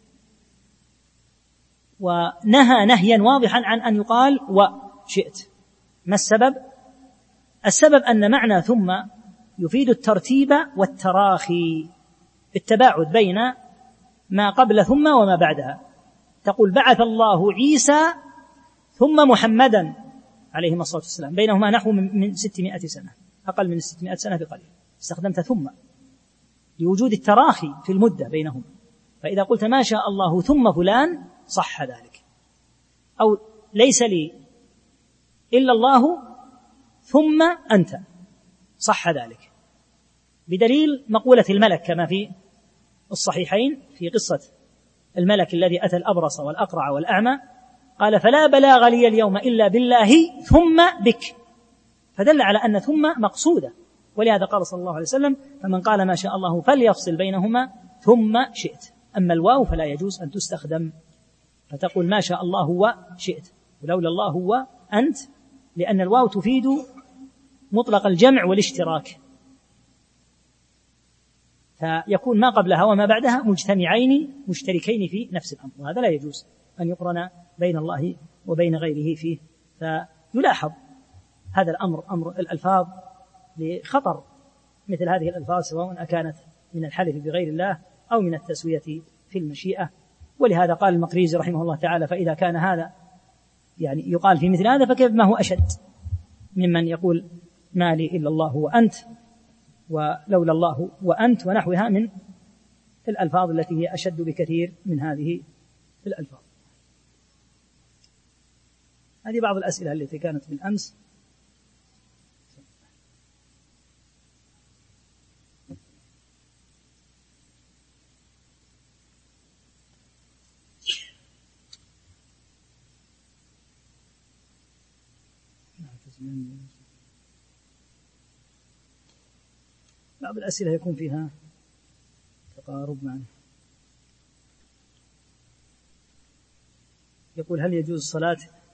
ونهى نهيا واضحا عن أن يقال وشئت. ما السبب؟ السبب أن معنى ثم يفيد الترتيب والتراخي، التباعد بين ما قبل ثم وما بعدها. تقول: بعث الله عيسى ثم محمدا عليهما الصلاة والسلام، بينهما نحو من ستمائة سنة، أقل من ستمائة سنة بقليل، استخدمت ثم لوجود التراخي في المدة بينهما. فإذا قلت ما شاء الله ثم فلان صح ذلك، أو ليس لي إلا الله ثم أنت صح ذلك، بدليل مقولة الملك كما في الصحيحين في قصة الملك الذي أتى الأبرص والأقرع والأعمى، قال: فلا بلاغ لي اليوم إلا بالله ثم بك، فدل على أن ثم مقصودة. ولهذا قال صلى الله عليه وسلم: فمن قال ما شاء الله فليفصل بينهما ثم شئت. أما الواو فلا يجوز أن تستخدم، فتقول ما شاء الله وشئت، ولولا الله وأنت، لأن الواو تفيد مطلق الجمع والاشتراك، فيكون ما قبلها وما بعدها مجتمعين مشتركين في نفس الأمر، وهذا لا يجوز أن يقرن بين الله وبين غيره فيه. فيلاحظ هذا الأمر، أمر الألفاظ، لخطر مثل هذه الألفاظ سواء أكانت من الحلف بغير الله أو من التسوية في المشيئة. ولهذا قال المقريزي رحمه الله تعالى: فإذا كان هذا يعني يقال في مثل هذا فكيف ما هو أشد ممن يقول ما لي إلا الله وأنت ولولا الله وأنت ونحوها من الألفاظ التي هي أشد بكثير من هذه الألفاظ. هذه بعض الأسئلة التي كانت بالأمس. بعض الأسئلة يكون فيها تقارب معنا. يقول: هل يجوز الصلاة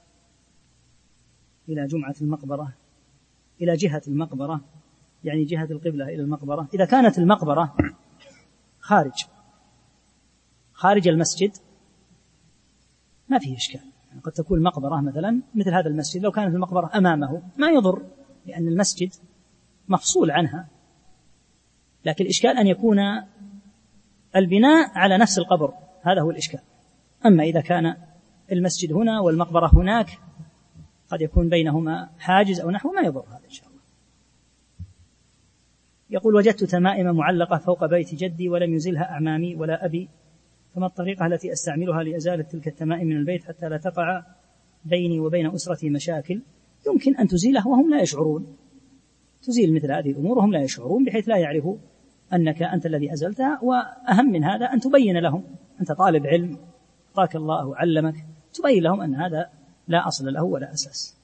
إلى جمعة المقبرة إلى جهة المقبرة، يعني جهة القبلة إلى المقبرة؟ إذا كانت المقبرة خارج خارج المسجد ما فيه إشكال. يعني قد تكون مقبرة مثلا مثل هذا المسجد، لو كانت المقبرة أمامه ما يضر، لأن المسجد مفصول عنها. لكن الإشكال أن يكون البناء على نفس القبر، هذا هو الإشكال. أما إذا كان المسجد هنا والمقبرة هناك قد يكون بينهما حاجز أو نحو، ما يضر هذا إن شاء الله. يقول: وجدت تمائم معلقة فوق بيت جدي ولم يزلها أعمامي ولا أبي، فما الطريقة التي أستعملها لإزالة تلك التمائم من البيت حتى لا تقع بيني وبين أسرتي مشاكل؟ يمكن أن تزيلها وهم لا يشعرون، تزيل مثل هذه الأمور وهم لا يشعرون، بحيث لا يعرفوا أنك أنت الذي أزلتها. وأهم من هذا أن تبين لهم، أنت طالب علم أعطاك الله وعلمك، تبين لهم أن هذا لا أصل له ولا أساس.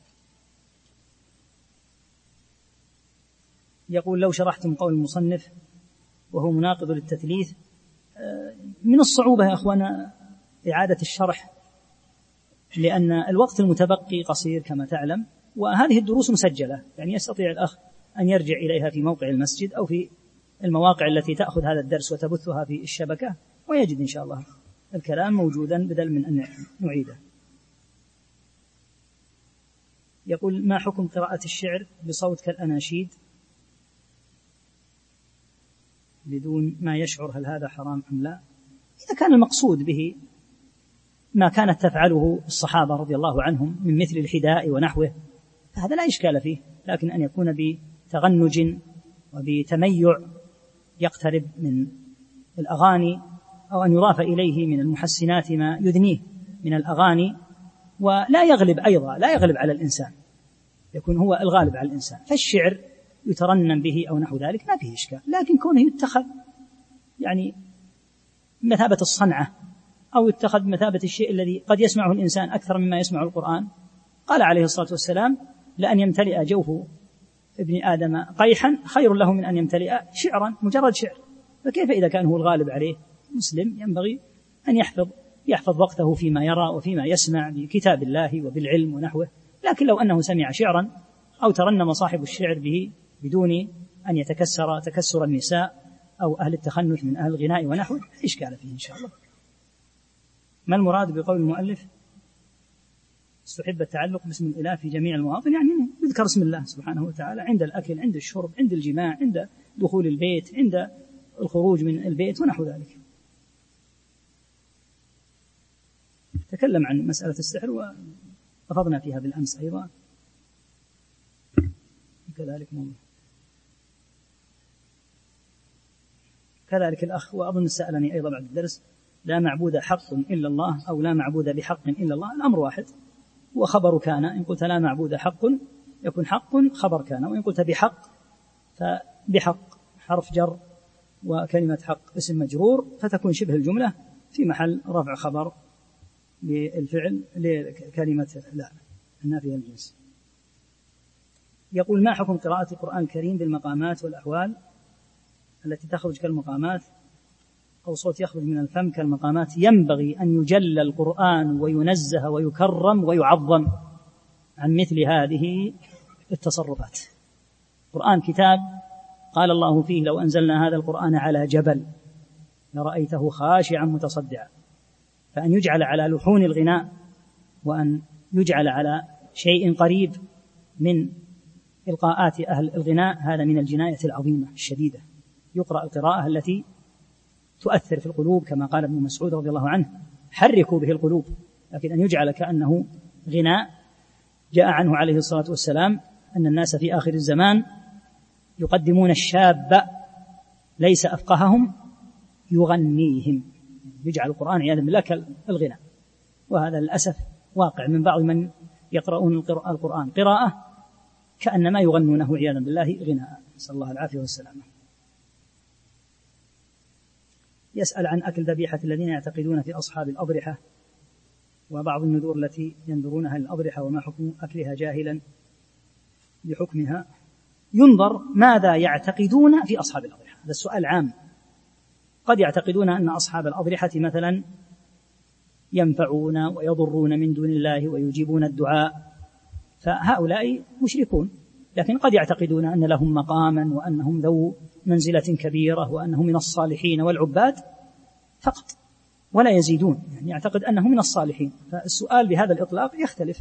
يقول: لو شرحتم قول المصنف وهو مناقض للتثليث، من الصعوبة يا أخوانا إعادة الشرح، لأن الوقت المتبقي قصير كما تعلم، وهذه الدروس مسجلة، يعني يستطيع الأخ أن يرجع إليها في موقع المسجد أو في المواقع التي تأخذ هذا الدرس وتبثها في الشبكة، ويجد إن شاء الله الكلام موجودا بدل من أن نعيده. يقول: ما حكم قراءة الشعر بصوت كالأناشيد بدون ما يشعر، هل هذا حرام أم لا؟ إذا كان المقصود به ما كانت تفعله الصحابة رضي الله عنهم من مثل الحداء ونحوه فهذا لا إشكال فيه، لكن أن يكون بتغنج وبتميع يقترب من الأغاني، أو أن يضاف إليه من المحسنات ما يدنيه من الأغاني، ولا يغلب أيضا لا يغلب على الإنسان، يكون هو الغالب على الإنسان. فالشعر يترنم به أو نحو ذلك ما فيه إشكال، لكن كونه يتخذ يعني مثابة الصنعة أو يتخذ مثابة الشيء الذي قد يسمعه الإنسان أكثر مما يسمع القرآن، قال عليه الصلاة والسلام: لأن يمتلئ جوف ابن آدم قيحا خير له من أن يمتلئ شعرا، مجرد شعر. فكيف إذا كان هو الغالب عليه؟ مسلم ينبغي أن يحفظ يحفظ وقته فيما يرى وفيما يسمع بكتاب الله وبالعلم ونحوه. لكن لو أنه سمع شعرا أو ترنم صاحب الشعر به بدون أن يتكسر تكسر النساء أو أهل التخنث من أهل الغناء ونحوه، إشكال فيه إن شاء الله. ما المراد بقول المؤلف استحب التعلق باسم الإله في جميع المواطن؟ يعني يذكر اسم الله سبحانه وتعالى عند الأكل، عند الشرب، عند الجماع، عند دخول البيت، عند الخروج من البيت ونحو ذلك. تكلم عن مسألة السحر وأفضنا فيها بالأمس أيضا كذلك موضوع. كذلك الأخ وأظن سألني أيضا بعد الدرس: لا معبود حق إلا الله أو لا معبود بحق إلا الله، الأمر واحد وخبر كان. إن قلت لا معبود حق يكون حق خبر كان، وإن قلت بحق فبحق حرف جر وكلمة حق اسم مجرور، فتكون شبه الجملة في محل رفع خبر للفعل لكلمة لا النافية الجنس. يقول: ما حكم قراءة القرآن الكريم بالمقامات والأحوال التي تخرج كالمقامات أو صوت يخرج من الفم كالمقامات؟ ينبغي أن يجل القرآن وينزه ويكرم ويعظم عن مثل هذه التصرفات. القرآن كتاب قال الله فيه: لو أنزلنا هذا القرآن على جبل لرأيته خاشعا متصدعا. فأن يجعل على لحون الغناء وأن يجعل على شيء قريب من إلقاءات أهل الغناء هذا من الجناية العظيمة الشديدة. يقرأ القراءة التي تؤثر في القلوب كما قال ابن مسعود رضي الله عنه: حركوا به القلوب. لكن أن يجعل كأنه غناء، جاء عنه عليه الصلاة والسلام أن الناس في آخر الزمان يقدمون الشاب ليس أفقههم يغنيهم، يجعل القرآن عياذا بالله كالغناء. وهذا للأسف واقع من بعض من يقرؤون القرآن قراءة كأنما يغنونه عياذا بالله غناء، نسأل الله العافية والسلامة. يسأل عن أكل ذبيحة الذين يعتقدون في أصحاب الأضرحة وبعض النذور التي ينذرونها للأضرحة، وما حكم أكلها جاهلا بحكمها. ينظر ماذا يعتقدون في أصحاب الأضرحة، هذا السؤال عام. قد يعتقدون أن أصحاب الأضرحة مثلا ينفعون ويضرون من دون الله ويجيبون الدعاء، فهؤلاء مشركون. لكن قد يعتقدون أن لهم مقاما وأنهم ذو منزلة كبيرة وأنهم من الصالحين والعباد فقط ولا يزيدون، يعني يعتقد أنهم من الصالحين. فالسؤال بهذا الإطلاق يختلف.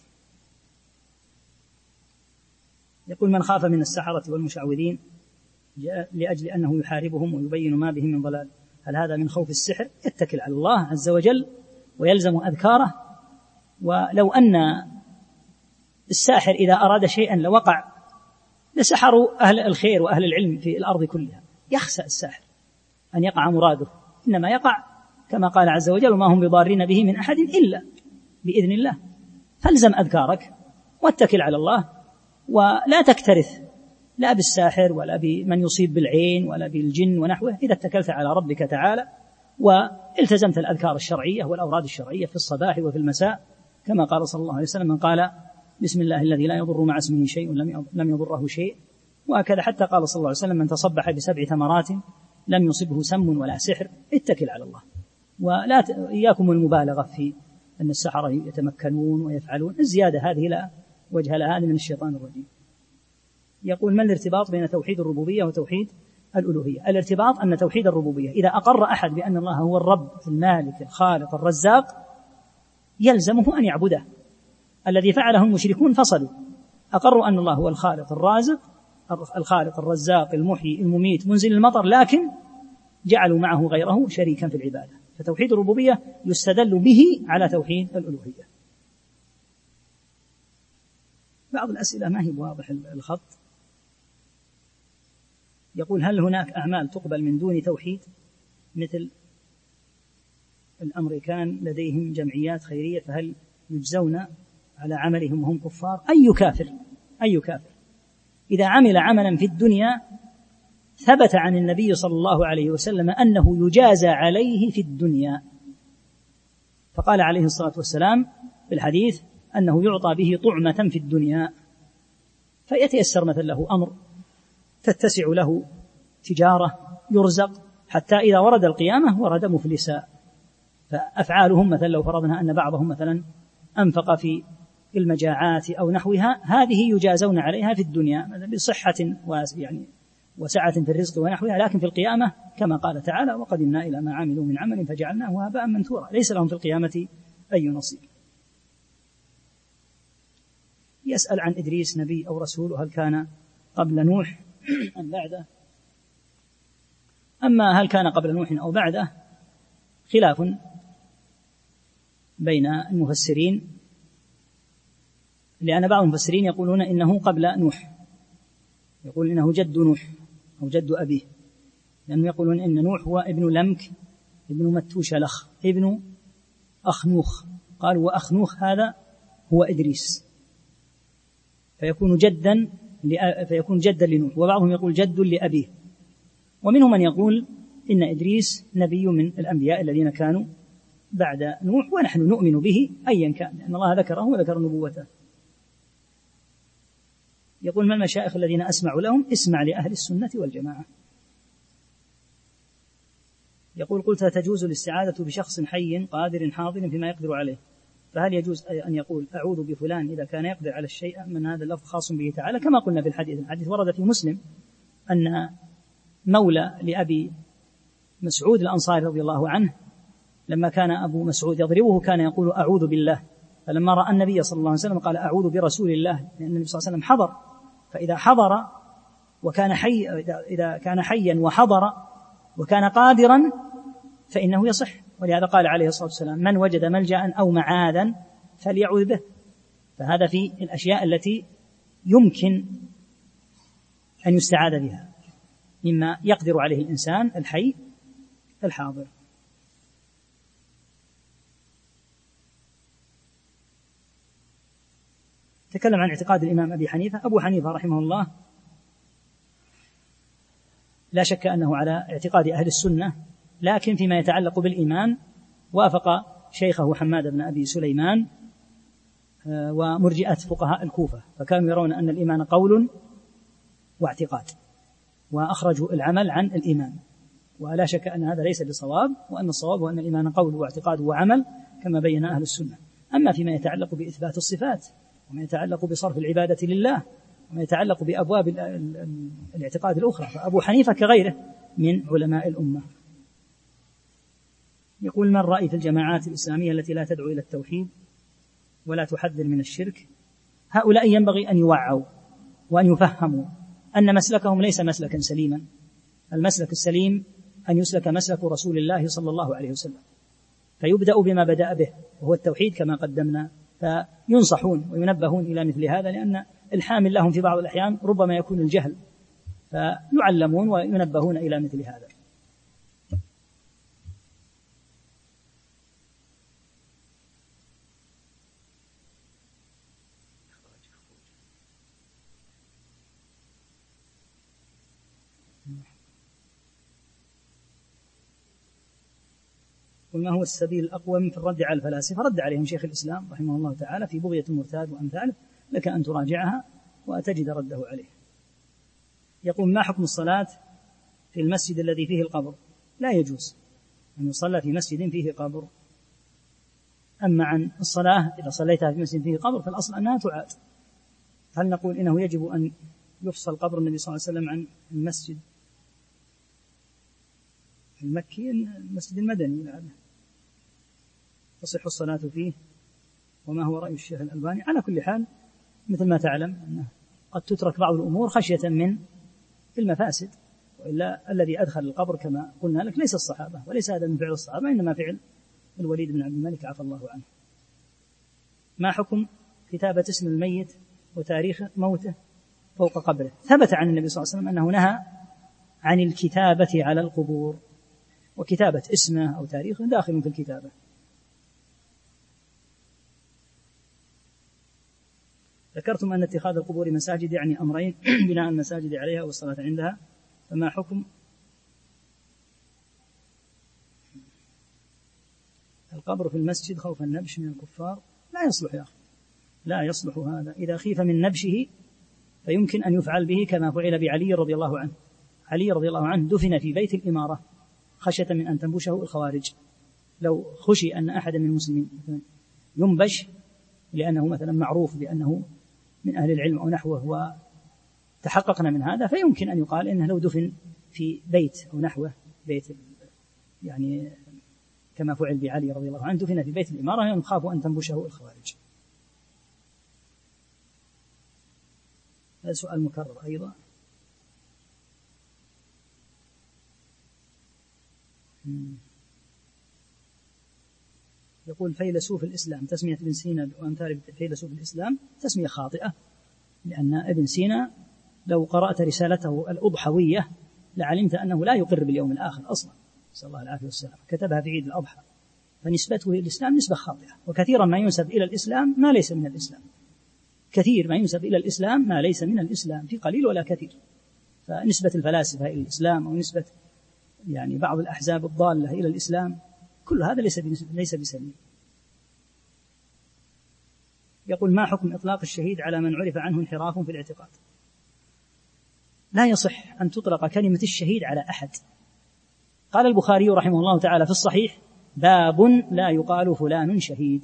يقول: من خاف من السحرة والمشعوذين لأجل أنه يحاربهم ويبين ما بهم من ضلال، هل هذا من خوف السحر؟ يتكل على الله عز وجل ويلزم أذكاره. ولو أن الساحر إذا أراد شيئا لوقع لسحروا أهل الخير وأهل العلم في الأرض كلها. يخسأ الساحر أن يقع مراده، إنما يقع كما قال عز وجل: وما هم بضارين به من أحد إلا بإذن الله. فالزم أذكارك واتكل على الله، ولا تكترث لا بالساحر ولا بمن يصيب بالعين ولا بالجن ونحوه. إذا اتكلت على ربك تعالى والتزمت الأذكار الشرعية والأوراد الشرعية في الصباح وفي المساء، كما قال صلى الله عليه وسلم: من قال بسم الله الذي لا يضر مع اسمه شيء لم يضره شيء. وهكذا حتى قال صلى الله عليه وسلم: من تصبح بسبع ثمرات لم يصبه سم ولا سحر. اتكل على الله، ولا ت... إياكم المبالغة في أن السحرة يتمكنون ويفعلون، الزيادة هذه لا وجه لها، هذه من الشيطان الرجيم. يقول: ما الارتباط بين توحيد الربوبية وتوحيد الألوهية؟ الارتباط أن توحيد الربوبية إذا أقر أحد بأن الله هو الرب المالك الخالق الرزاق يلزمه أن يعبده. الذي فعله المشركون فصلوا، أقروا أن الله هو الخالق الرازق الخالق الرزاق المحيي المميت منزل المطر، لكن جعلوا معه غيره شريكا في العبادة. فتوحيد الربوبية يستدل به على توحيد الألوهية. بعض الأسئلة ما هي بواضح الخط. يقول: هل هناك أعمال تقبل من دون توحيد؟ مثل الأمريكان لديهم جمعيات خيرية، فهل يجزون على عملهم وهم كفار؟ أي كافر أي كافر إذا عمل عملا في الدنيا ثبت عن النبي صلى الله عليه وسلم أنه يجازى عليه في الدنيا. فقال عليه الصلاة والسلام في الحديث: أنه يعطى به طعمة في الدنيا، فيتيسر مثل له أمر تتسع له تجارة يرزق، حتى إذا ورد القيامة ورد مفلسا. فأفعالهم مثلا لو فرضنا أن بعضهم مثلا أنفق في المجاعات أو نحوها، هذه يجازون عليها في الدنيا بصحة يعني وسعة في الرزق ونحوها، لكن في القيامة كما قال تعالى وقدمنا إلى ما عملوا من عمل فجعلناه هباء منثورا، ليس لهم في القيامة أي نصيب. يسأل عن إدريس نبي أو رسول، هل كان قبل نوح أم بعده؟ أما هل كان قبل نوح أو بعده خلاف بين المفسرين، لأن بعض المفسرين يقولون إنه قبل نوح، يقول إنه جد نوح أو جد أبيه، لأنهم يقولون إن نوح هو ابن لمك ابن متوشلخ ابن أخنوخ، قالوا وأخنوخ هذا هو إدريس، فيكون جدا فيكون جدا لنوح، وبعضهم يقول جد لأبيه. ومنهم من يقول إن إدريس نبي من الأنبياء الذين كانوا بعد نوح، ونحن نؤمن به أيا كان، لأن الله ذكره وذكر نبوته. يقول ما المشايخ الذين أسمع لهم؟ اسمع لأهل السنة والجماعة. يقول قلت تجوز الاستعاذة بشخص حي قادر حاضر فيما يقدر عليه، فهل يجوز أن يقول أعوذ بفلان إذا كان يقدر على الشيء من هذا اللفظ خاص به تعالى؟ كما قلنا في الحديث، الحديث ورد في مسلم أن مولى لأبي مسعود الأنصاري رضي الله عنه لما كان أبو مسعود يضربه كان يقول أعوذ بالله، فلما رأى النبي صلى الله عليه وسلم قال أعوذ برسول الله، لأن النبي صلى الله عليه وسلم حضر، فإذا حضر وكان حي إذا كان حيا وحضر وكان قادرا فإنه يصح. ولهذا قال عليه الصلاة والسلام من وجد ملجأ أو معاذا فليعوذ به. فهذا في الأشياء التي يمكن أن يستعاذ بها مما يقدر عليه الإنسان الحي الحاضر. تكلم عن اعتقاد الإمام أبي حنيفة. أبو حنيفة رحمه الله لا شك أنه على اعتقاد أهل السنة، لكن فيما يتعلق بالإيمان وافق شيخه حماد بن أبي سليمان ومرجئة فقهاء الكوفة، فكانوا يرون أن الإيمان قول واعتقاد، وأخرجوا العمل عن الإيمان، ولا شك أن هذا ليس بصواب، وأن الصواب هو أن الإيمان قول واعتقاد وعمل كما بين أهل السنة. أما فيما يتعلق بإثبات الصفات وما يتعلق بصرف العبادة لله وما يتعلق بأبواب الاعتقاد الأخرى فأبو حنيفة كغيره من علماء الأمة. يقول ما الرأي في الجماعات الإسلامية التي لا تدعو إلى التوحيد ولا تحذر من الشرك؟ هؤلاء ينبغي أن يوعوا وأن يفهموا أن مسلكهم ليس مسلكا سليما. المسلك السليم أن يسلك مسلك رسول الله صلى الله عليه وسلم، فيبدأ بما بدأ به وهو التوحيد كما قدمنا، فينصحون وينبهون إلى مثل هذا، لأن الحامل لهم في بعض الأحيان ربما يكون الجهل، فيعلمون وينبهون إلى مثل هذا. وما هو السبيل الأقوم في الرد على الفلاسفة؟ رد عليهم شيخ الإسلام رحمه الله تعالى في بغية المرتاد وأمثاله، لك أن تراجعها وتجد رده عليه. يقول ما حكم الصلاة في المسجد الذي فيه القبر؟ لا يجوز أن يصلى في مسجد فيه قبر. أما عن الصلاة إذا صليتها في مسجد فيه قبر فالأصل أنها تعاد. هل نقول إنه يجب أن يفصل قبر النبي صلى الله عليه وسلم عن المسجد المكي؟ المسجد المدني لعله تصح الصلاة فيه، وما هو رأي الشيخ الألباني؟ على كل حال مثل ما تعلم أنه قد تترك بعض الأمور خشية من المفاسد، وإلا الذي أدخل القبر كما قلنا لك ليس الصحابة، وليس هذا من فعل الصحابة، إنما فعل الوليد بن عبد الملك عفى الله عنه. ما حكم كتابة اسم الميت وتاريخ موته فوق قبره؟ ثبت عن النبي صلى الله عليه وسلم أنه نهى عن الكتابة على القبور، وكتابة اسمه أو تاريخه داخل في الكتابة. ذكرتم أن اتخاذ القبور مساجد يعني أمرين: بناء المساجد عليها والصلاة عندها، فما حكم القبر في المسجد خوف النبش من الكفار؟ لا يصلح يا أخي، لا يصلح هذا. إذا خيف من نبشه فيمكن أن يفعل به كما فعل بعلي رضي الله عنه. علي رضي الله عنه دفن في بيت الإمارة خشية من أن تنبشه الخوارج. لو خشي أن أحد من المسلمين ينبش لأنه مثلا معروف بأنه من أهل العلم أو نحوه وتحققنا من هذا، فيمكن أن يقال إنه لو دفن في بيت أو نحوه بيت يعني كما فعل بعلي رضي الله عنه، دفن في بيت الإمارة يخاف أن تنبشه الخوارج. هذا سؤال مكرر أيضا. يقول فيلسوف الإسلام، تسمية ابن سينا وأمثال فيلسوف الإسلام تسمية خاطئة، لأن ابن سينا لو قرأت رسالته الأضحوية لعلمت أنه لا يقر باليوم الآخر أصلا، صلى الله العافية والسلام، كتبها في عيد الأضحى، فنسبته للإسلام نسبة خاطئة. وكثيرا ما ينسب إلى الإسلام ما ليس من الإسلام، كثير ما ينسب إلى الإسلام ما ليس من الإسلام، في قليل ولا كثير. فنسبة الفلاسفة إلى الإسلام أو نسبة يعني بعض الأحزاب الضالة إلى الإسلام كل هذا ليس ليس بسليم. يقول ما حكم إطلاق الشهيد على من عرف عنه انحراف في الاعتقاد؟ لا يصح أن تطلق كلمة الشهيد على أحد. قال البخاري رحمه الله تعالى في الصحيح باب لا يقال فلان شهيد،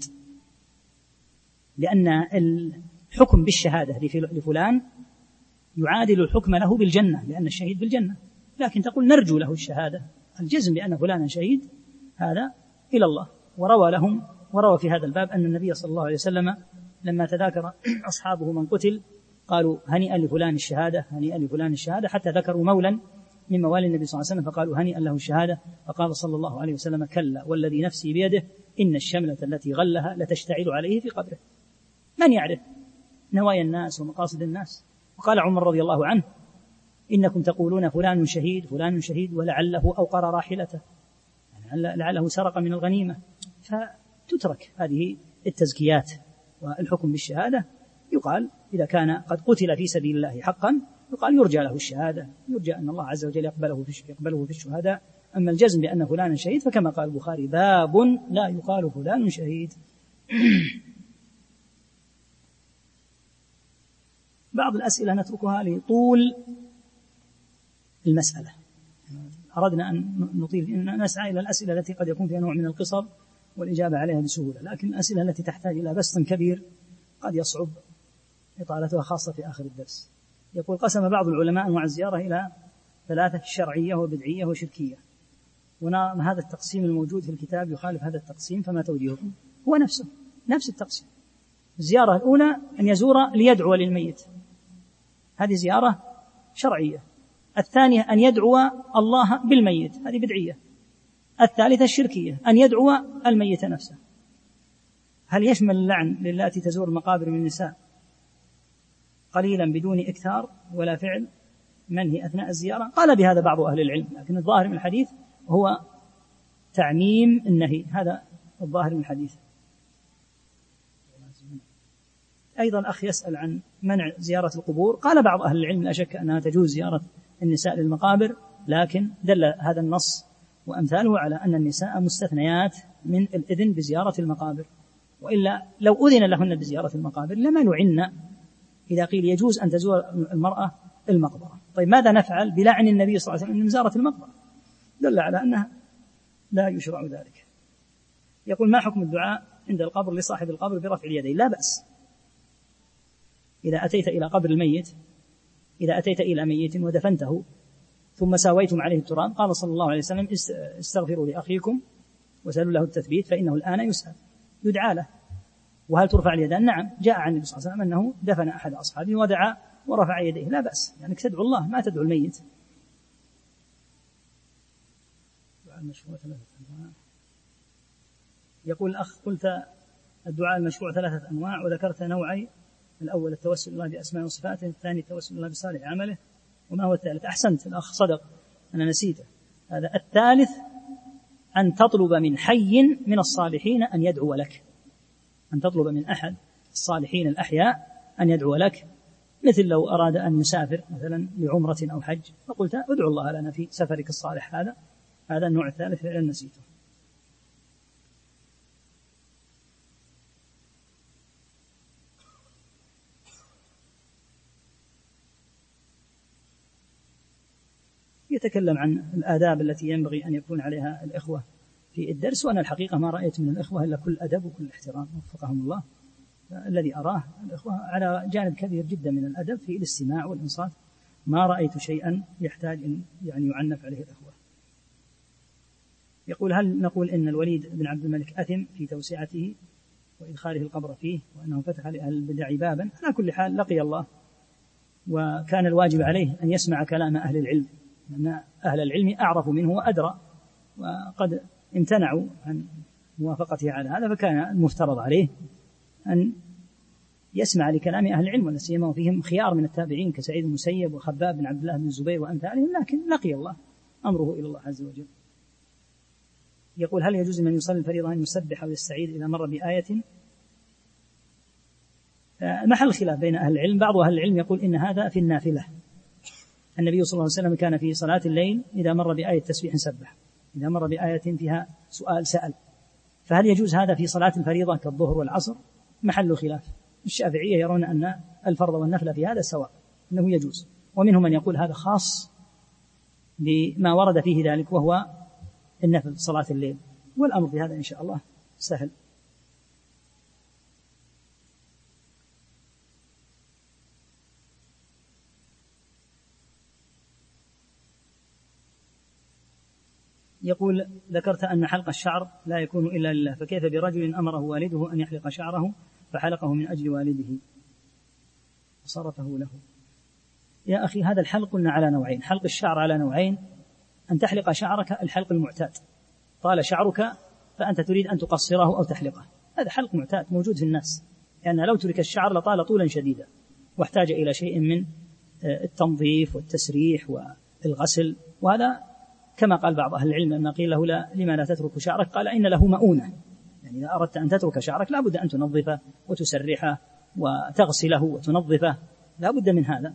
لأن الحكم بالشهادة لفلان يعادل الحكم له بالجنة، لأن الشهيد بالجنة، لكن تقول نرجو له الشهادة، الجزم بأن فلانا شهيد هذا إلى الله. وروى لهم وروى في هذا الباب أن النبي صلى الله عليه وسلم لما تذاكر أصحابه من قتل قالوا هنيئا لفلان الشهادة هنيئا لفلان الشهادة، حتى ذكروا مولا من موالي النبي صلى الله عليه وسلم فقالوا هنيئا له الشهادة، فقال صلى الله عليه وسلم كلا والذي نفسي بيده إن الشملة التي غلها لتشتعل عليه في قبره. من يعرف نوايا الناس ومقاصد الناس؟ وقال عمر رضي الله عنه إنكم تقولون فلان شهيد فلان شهيد ولعله أوقر راحلته، يعني لعله سرق من الغنيمة، فتترك هذه التزكيات. والحكم بالشهادة يقال إذا كان قد قتل في سبيل الله حقا يقال يرجى له الشهادة، يرجى أن الله عز وجل يقبله في يقبله في الشهداء. أما الجزم بأن فلانا شهيد فكما قال البخاري باب لا يقال فلان شهيد. بعض الأسئلة نتركها لطول المسألة، أردنا أن نطيل إن نسعى إلى الأسئلة التي قد يكون فيها نوع من القصر والإجابة عليها بسهولة، لكن الأسئلة التي تحتاج إلى بسط كبير قد يصعب إطالتها خاصة في آخر الدرس. يقول قسم بعض العلماء أنواع الزيارة إلى ثلاثة: شرعية وبدعية وشركية، وهذا التقسيم الموجود في الكتاب يخالف هذا التقسيم، فما توجيهكم؟ هو نفسه نفس التقسيم. الزيارة الأولى أن يزور ليدعو للميت، هذه زيارة شرعية. الثانية أن يدعو الله بالميت، هذه بدعية. الثالثة الشركية أن يدعو الميت نفسه. هل يشمل اللعن للاتي تزور مقابر من النساء قليلا بدون إكثار ولا فعل منهي أثناء الزيارة؟ قال بهذا بعض أهل العلم، لكن الظاهر من الحديث هو تعميم النهي، هذا الظاهر من الحديث. أيضا أخ يسأل عن منع زيارة القبور، قال بعض أهل العلم لا شك أنها تجوز زيارة النساء للمقابر، لكن دل هذا النص وأمثاله على أن النساء مستثنيات من الإذن بزيارة المقابر، وإلا لو أذن لهن بزيارة المقابر لما نعنى إذا قيل يجوز أن تزور المرأة المقبرة. طيب ماذا نفعل بلعن النبي صلى الله عليه وسلم من زيارة المقبرة؟ دل على أنها لا يشرع ذلك. يقول ما حكم الدعاء عند القبر لصاحب القبر برفع اليدين؟ لا بأس. إذا أتيت إلى قبر الميت إذا أتيت إلى ميت ودفنته ثم ساويتم عليه التراب، قال صلى الله عليه وسلم استغفروا لأخيكم وسألوا له التثبيت فإنه الآن يسأل، يدعى له. وهل ترفع اليدان؟ نعم، جاء عن النبي صلى الله عليه وسلم أنه دفن أحد أصحابه ودعا ورفع يديه، لا بأس، يعني تدعو الله ما تدعو الميت. يقول الأخ قلت الدعاء المشروع ثلاثة أنواع وذكرت نوعي، الأول التوسل الله بأسماء وصفاته، الثاني التوسل الله بصالح عمله، وما هو الثالث؟ أحسنت الأخ صدق أنا نسيته، هذا الثالث أن تطلب من حي من الصالحين أن يدعو لك، أن تطلب من أحد الصالحين الأحياء أن يدعو لك، مثل لو أراد أن يسافر مثلا لعمرة أو حج فقلت ادعو الله لنا في سفرك الصالح هذا، هذا النوع الثالث فعلا نسيته. يتكلم عن الآداب التي ينبغي أن يكون عليها الإخوة في الدرس، وأنا الحقيقة ما رأيت من الإخوة إلا كل أدب وكل احترام وفقهم الله. الذي أراه الإخوة على جانب كبير جدا من الأدب في الاستماع والإنصات، ما رأيت شيئا يحتاج أن يعني يعنف عليه الإخوة. يقول: هل نقول إن الوليد بن عبد الملك أثم في توسعته وإدخاله القبر فيه، وأنه فتح لأهل البدع بابا؟ على كل حال لقي الله، وكان الواجب عليه أن يسمع كلام أهل العلم، لأن أهل العلم أعرف منه وأدرى، وقد امتنعوا عن موافقته على هذا، فكان المفترض عليه أن يسمع لكلام أهل العلم، ولا سيما وفيهم خيار من التابعين كسعيد بن المسيب وخباب بن عبد الله بن الزبير وأمثالهم، لكن لقي الله، أمره إلى الله عز وجل. يقول: هل يجوز من يصلي الفريضة أن يسبح أو يستعيذ إذا مر بآية؟ محل خلاف بين أهل العلم. بعض أهل العلم يقول إن هذا في النافلة. النبي صلى الله عليه وسلم كان في صلاة الليل إذا مر بآية تسبيح سبح، إذا مر بآية فيها سؤال سأل. فهل يجوز هذا في صلاة الفريضة كالظهر والعصر؟ محل خلاف. الشافعية يرون أن الفرض والنفل في هذا سواء، أنه يجوز، ومنهم من يقول هذا خاص بما ورد فيه ذلك وهو النفل صلاة الليل، والأمر في هذا إن شاء الله سهل. يقول: ذكرت أن حلق الشعر لا يكون إلا لله، فكيف برجل أمره والده أن يحلق شعره فحلقه من أجل والده وصرفه له؟ يا أخي، هذا الحلق قلنا على نوعين. حلق الشعر على نوعين: أن تحلق شعرك الحلق المعتاد، طال شعرك فأنت تريد أن تقصره أو تحلقه، هذا حلق معتاد موجود في الناس، لأن لو ترك الشعر لطال طولا شديدا واحتاج إلى شيء من التنظيف والتسريح والغسل، وهذا كما قال بعض أهل العلم لما قيل له: لا لما لا تترك شعرك؟ قال: إن له مؤونة، يعني إذا أردت أن تترك شعرك لا بد أن تنظفه وتسرحه وتغسله وتنظفه، لا بد من هذا.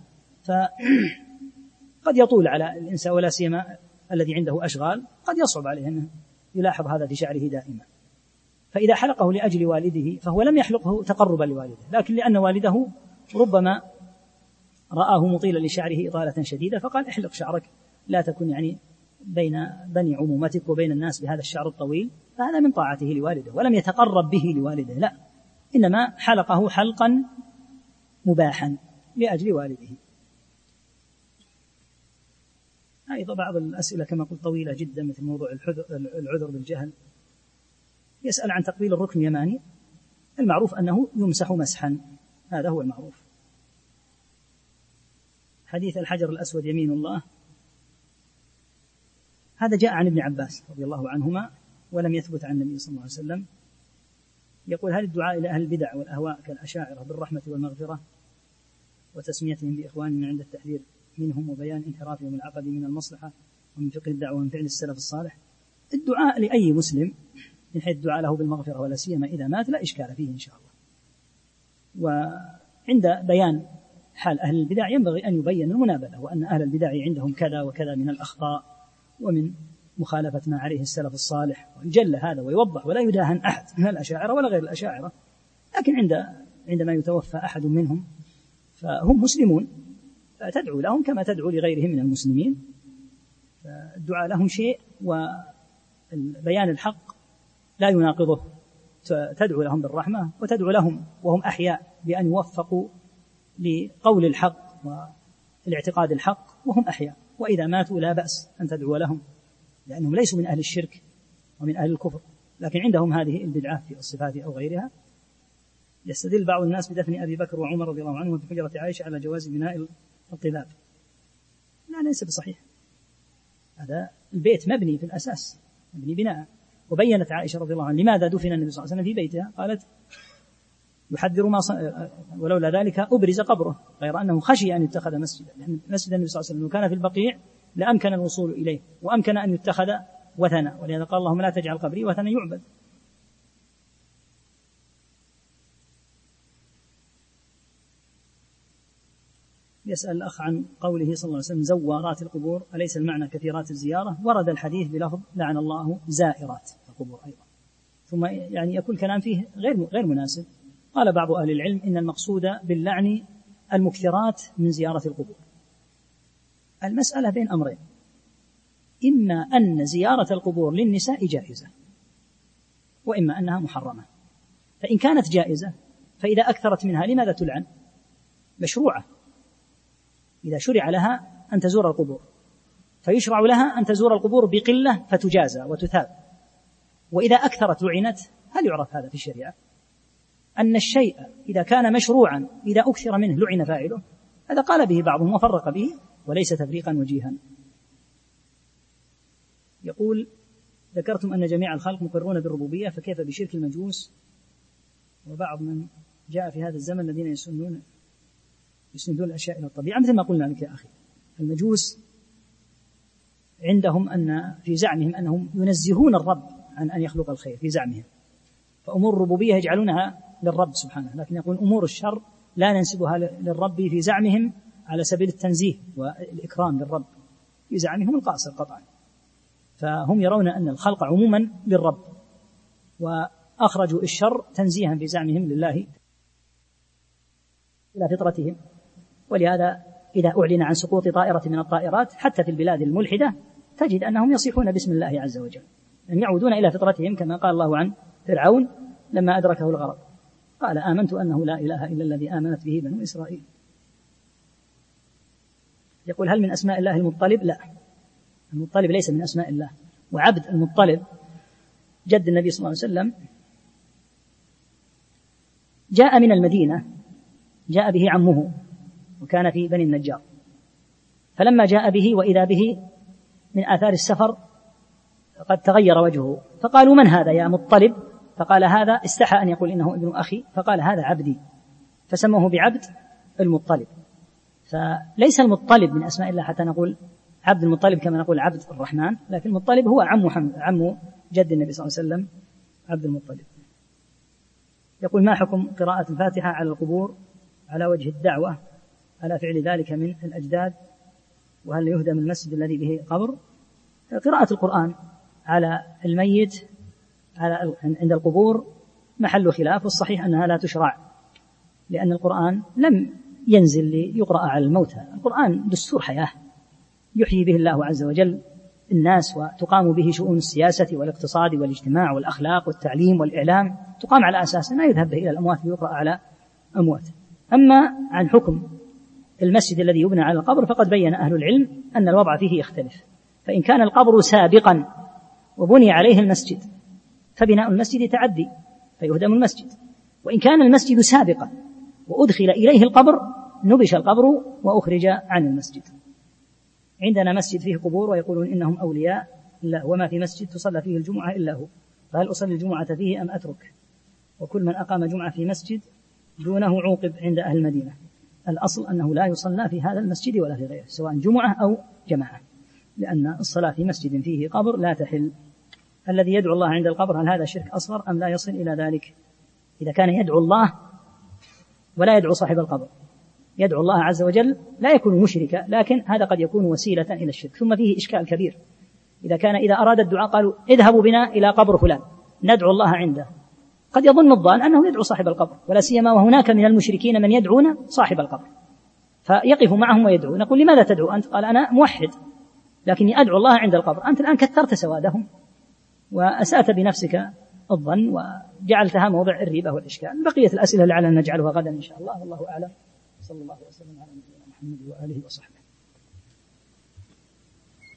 فقد يطول على الإنسان، ولا سيما الذي عنده أشغال قد يصعب عليه أنه يلاحظ هذا في شعره دائما. فإذا حلقه لأجل والده فهو لم يحلقه تقربا لوالده، لكن لأن والده ربما رآه مطيلا لشعره إطالة شديدة فقال: احلق شعرك، لا تكن يعني بين بني عمومتك وبين الناس بهذا الشعر الطويل، فهذا من طاعته لوالده، ولم يتقرب به لوالده، لا، إنما حلقه حلقا مباحا لأجل والده. أيضا بعض الأسئلة كما قلت طويلة جدا، مثل موضوع العذر بالجهل. يسأل عن تقبيل الركن اليماني، المعروف أنه يمسح مسحا، هذا هو المعروف. حديث الحجر الأسود يمين الله، هذا جاء عن ابن عباس رضي الله عنهما ولم يثبت عن النبي صلى الله عليه وسلم. يقول: هل الدعاء إلى أهل البدع والأهواء كالأشاعرة بالرحمة والمغفرة وتسميتهم بإخواننا عند التحذير منهم وبيان انحرافهم العقدي من المصلحة ومن فقه الدعوة ومن فعل السلف الصالح؟ الدعاء لأي مسلم من حيث الدعاء له بالمغفرة ولا سيما إذا مات لا إشكال فيه إن شاء الله. وعند بيان حال أهل البدع ينبغي أن يبين المنابذة، وأن أهل البدع عندهم كذا وكذا من الأخطاء ومن مخالفة ما عليه السلف الصالح، ويجل هذا ويوضح، ولا يداهن أحد من الأشاعرة ولا غير الأشاعرة. لكن عند عندما يتوفى أحد منهم فهم مسلمون، فتدعو لهم كما تدعو لغيرهم من المسلمين، فالدعاء لهم شيء وبيان الحق لا يناقضه. تدعو لهم بالرحمة وتدعو لهم وهم أحياء بأن يوفقوا لقول الحق والاعتقاد الحق وهم أحياء، وإذا ماتوا لا بأس أن تدعو لهم، لأنهم ليسوا من أهل الشرك ومن أهل الكفر، لكن عندهم هذه البدعة في الصفات أو غيرها. يستدل بعض الناس بدفن أبي بكر وعمر رضي الله عنهم في حجرة عائشة على جواز بناء القباب. لا، ليس بصحيح، هذا البيت مبني في الأساس، مبني بناء. وبينت عائشة رضي الله عنها لماذا دفن النبي صلى الله عليه وسلم في بيتها، قالت: يحذر ما ص... ولولا ذلك أبرز قبره، غير أنه خشي أن يتخذ مسجدا، لأن مسجد النبي صلى الله عليه وسلم كان في البقيع لأمكن الوصول إليه وأمكن أن يتخذ وثنا، ولهذا قال: اللهم لا تجعل قبري وثنا يعبد. يسأل الأخ عن قوله صلى الله عليه وسلم: زوارات القبور، أليس المعنى كثيرات الزيارة؟ ورد الحديث بلفظ لعن الله زائرات القبور أيضا، ثم يعني يكون كلام فيه غير غير مناسب. قال بعض أهل العلم إن المقصود باللعن المكثرات من زيارة القبور. المسألة بين أمرين: إما أن زيارة القبور للنساء جائزة وإما أنها محرمة. فإن كانت جائزة فإذا أكثرت منها لماذا تلعن؟ مشروعة، إذا شرع لها أن تزور القبور فيشرع لها أن تزور القبور بقلة فتجازى وتثاب. وإذا أكثرت لعنت. هل يعرف هذا في الشريعة؟ أن الشيء إذا كان مشروعا إذا أكثر منه لعن فاعله، هذا قال به بعضهم وفرق به وليس تفريقا وجيها. يقول: ذكرتم أن جميع الخلق مقرون بالربوبية، فكيف بشرك المجوس وبعض من جاء في هذا الزمن الذين يسنون يسندون الأشياء إلى الطبيعة؟ مثل ما قلنا لك يا أخي، المجوس عندهم أن في زعمهم أنهم ينزهون الرب عن أن يخلق الخير في زعمهم، فأمور الربوبية يجعلونها للرب سبحانه، لكن يقول أمور الشر لا ننسبها للرب في زعمهم على سبيل التنزيه والإكرام للرب في زعمهم القاصر قطعا. فهم يرون أن الخلق عموما للرب، وأخرجوا الشر تنزيها في زعمهم لله إلى فطرتهم. ولهذا إذا أعلن عن سقوط طائرة من الطائرات حتى في البلاد الملحدة تجد أنهم يصيحون باسم الله عز وجل، أن يعودون إلى فطرتهم، كما قال الله عن فرعون لما أدركه الغرق قال: آمنت أنه لا إله إلا الذي آمنت به بنو إسرائيل. يقول: هل من أسماء الله المطلب؟ لا، المطلب ليس من أسماء الله. وعبد المطلب جد النبي صلى الله عليه وسلم جاء من المدينة، جاء به عمه وكان في بني النجار، فلما جاء به وإذا به من آثار السفر قد تغير وجهه، فقالوا: من هذا يا مطلب؟ فقال: هذا، استحى أن يقول إنه ابن أخي، فقال: هذا عبدي، فسموه بعبد المطلب. فليس المطلب من أسماء الله حتى نقول عبد المطلب كما نقول عبد الرحمن، لكن المطلب هو عم محمد عم جد النبي صلى الله عليه وسلم عبد المطلب. يقول: ما حكم قراءة الفاتحة على القبور على وجه الدعوة على فعل ذلك من الأجداد؟ وهل يهدم المسجد الذي به قبر؟ قراءة القرآن على الميت على عند القبور محل خلاف، والصحيح أنها لا تشرع، لأن القرآن لم ينزل ليقرأ على الموتى. القرآن دستور حياة يحيي به الله عز وجل الناس، وتقام به شؤون السياسة والاقتصاد والاجتماع والأخلاق والتعليم والإعلام، تقام على أساس ما يذهب به إلى الأموات ليقرأ على أموات. أما عن حكم المسجد الذي يبنى على القبر فقد بين أهل العلم أن الوضع فيه يختلف. فإن كان القبر سابقا وبني عليه المسجد فبناء المسجد تعدي فيهدم المسجد، وإن كان المسجد سابقا وأدخل إليه القبر نبش القبر وأخرج عن المسجد. عندنا مسجد فيه قبور ويقولون إنهم أولياء، لا، وما في مسجد تصلى فيه الجمعة إلا هو، فهل أصلي الجمعة فيه أم أترك؟ وكل من أقام جمعة في مسجد دونه عوقب عند أهل المدينة. الأصل أنه لا يصلى في هذا المسجد ولا في غيره سواء جمعة أو جماعة، لأن الصلاة في مسجد فيه قبر لا تحل. الذي يدعو الله عند القبر هل هذا شرك أصغر أم لا يصل إلى ذلك؟ إذا كان يدعو الله ولا يدعو صاحب القبر، يدعو الله عز وجل لا يكون مشركا، لكن هذا قد يكون وسيلة إلى الشرك. ثم فيه إشكال كبير، إذا كان إذا أراد الدعاء قالوا اذهبوا بنا إلى قبر فلان ندعو الله عنده، قد يظن الضال أنه يدعو صاحب القبر، ولا سيما وهناك من المشركين من يدعون صاحب القبر، فيقف معهم ويدعو. نقول: لماذا تدعو أنت؟ قال: أنا موحد لكني أدعو الله عند القبر. أنت الآن كثرت سوادهم وأسأت بنفسك الظن وجعلتها موضع الريبة والإشكال. بقية الأسئلة لعلنا نجعلها غدا إن شاء الله، والله أعلم. صلى الله وسلم على نبينا محمد وآله وصحبه.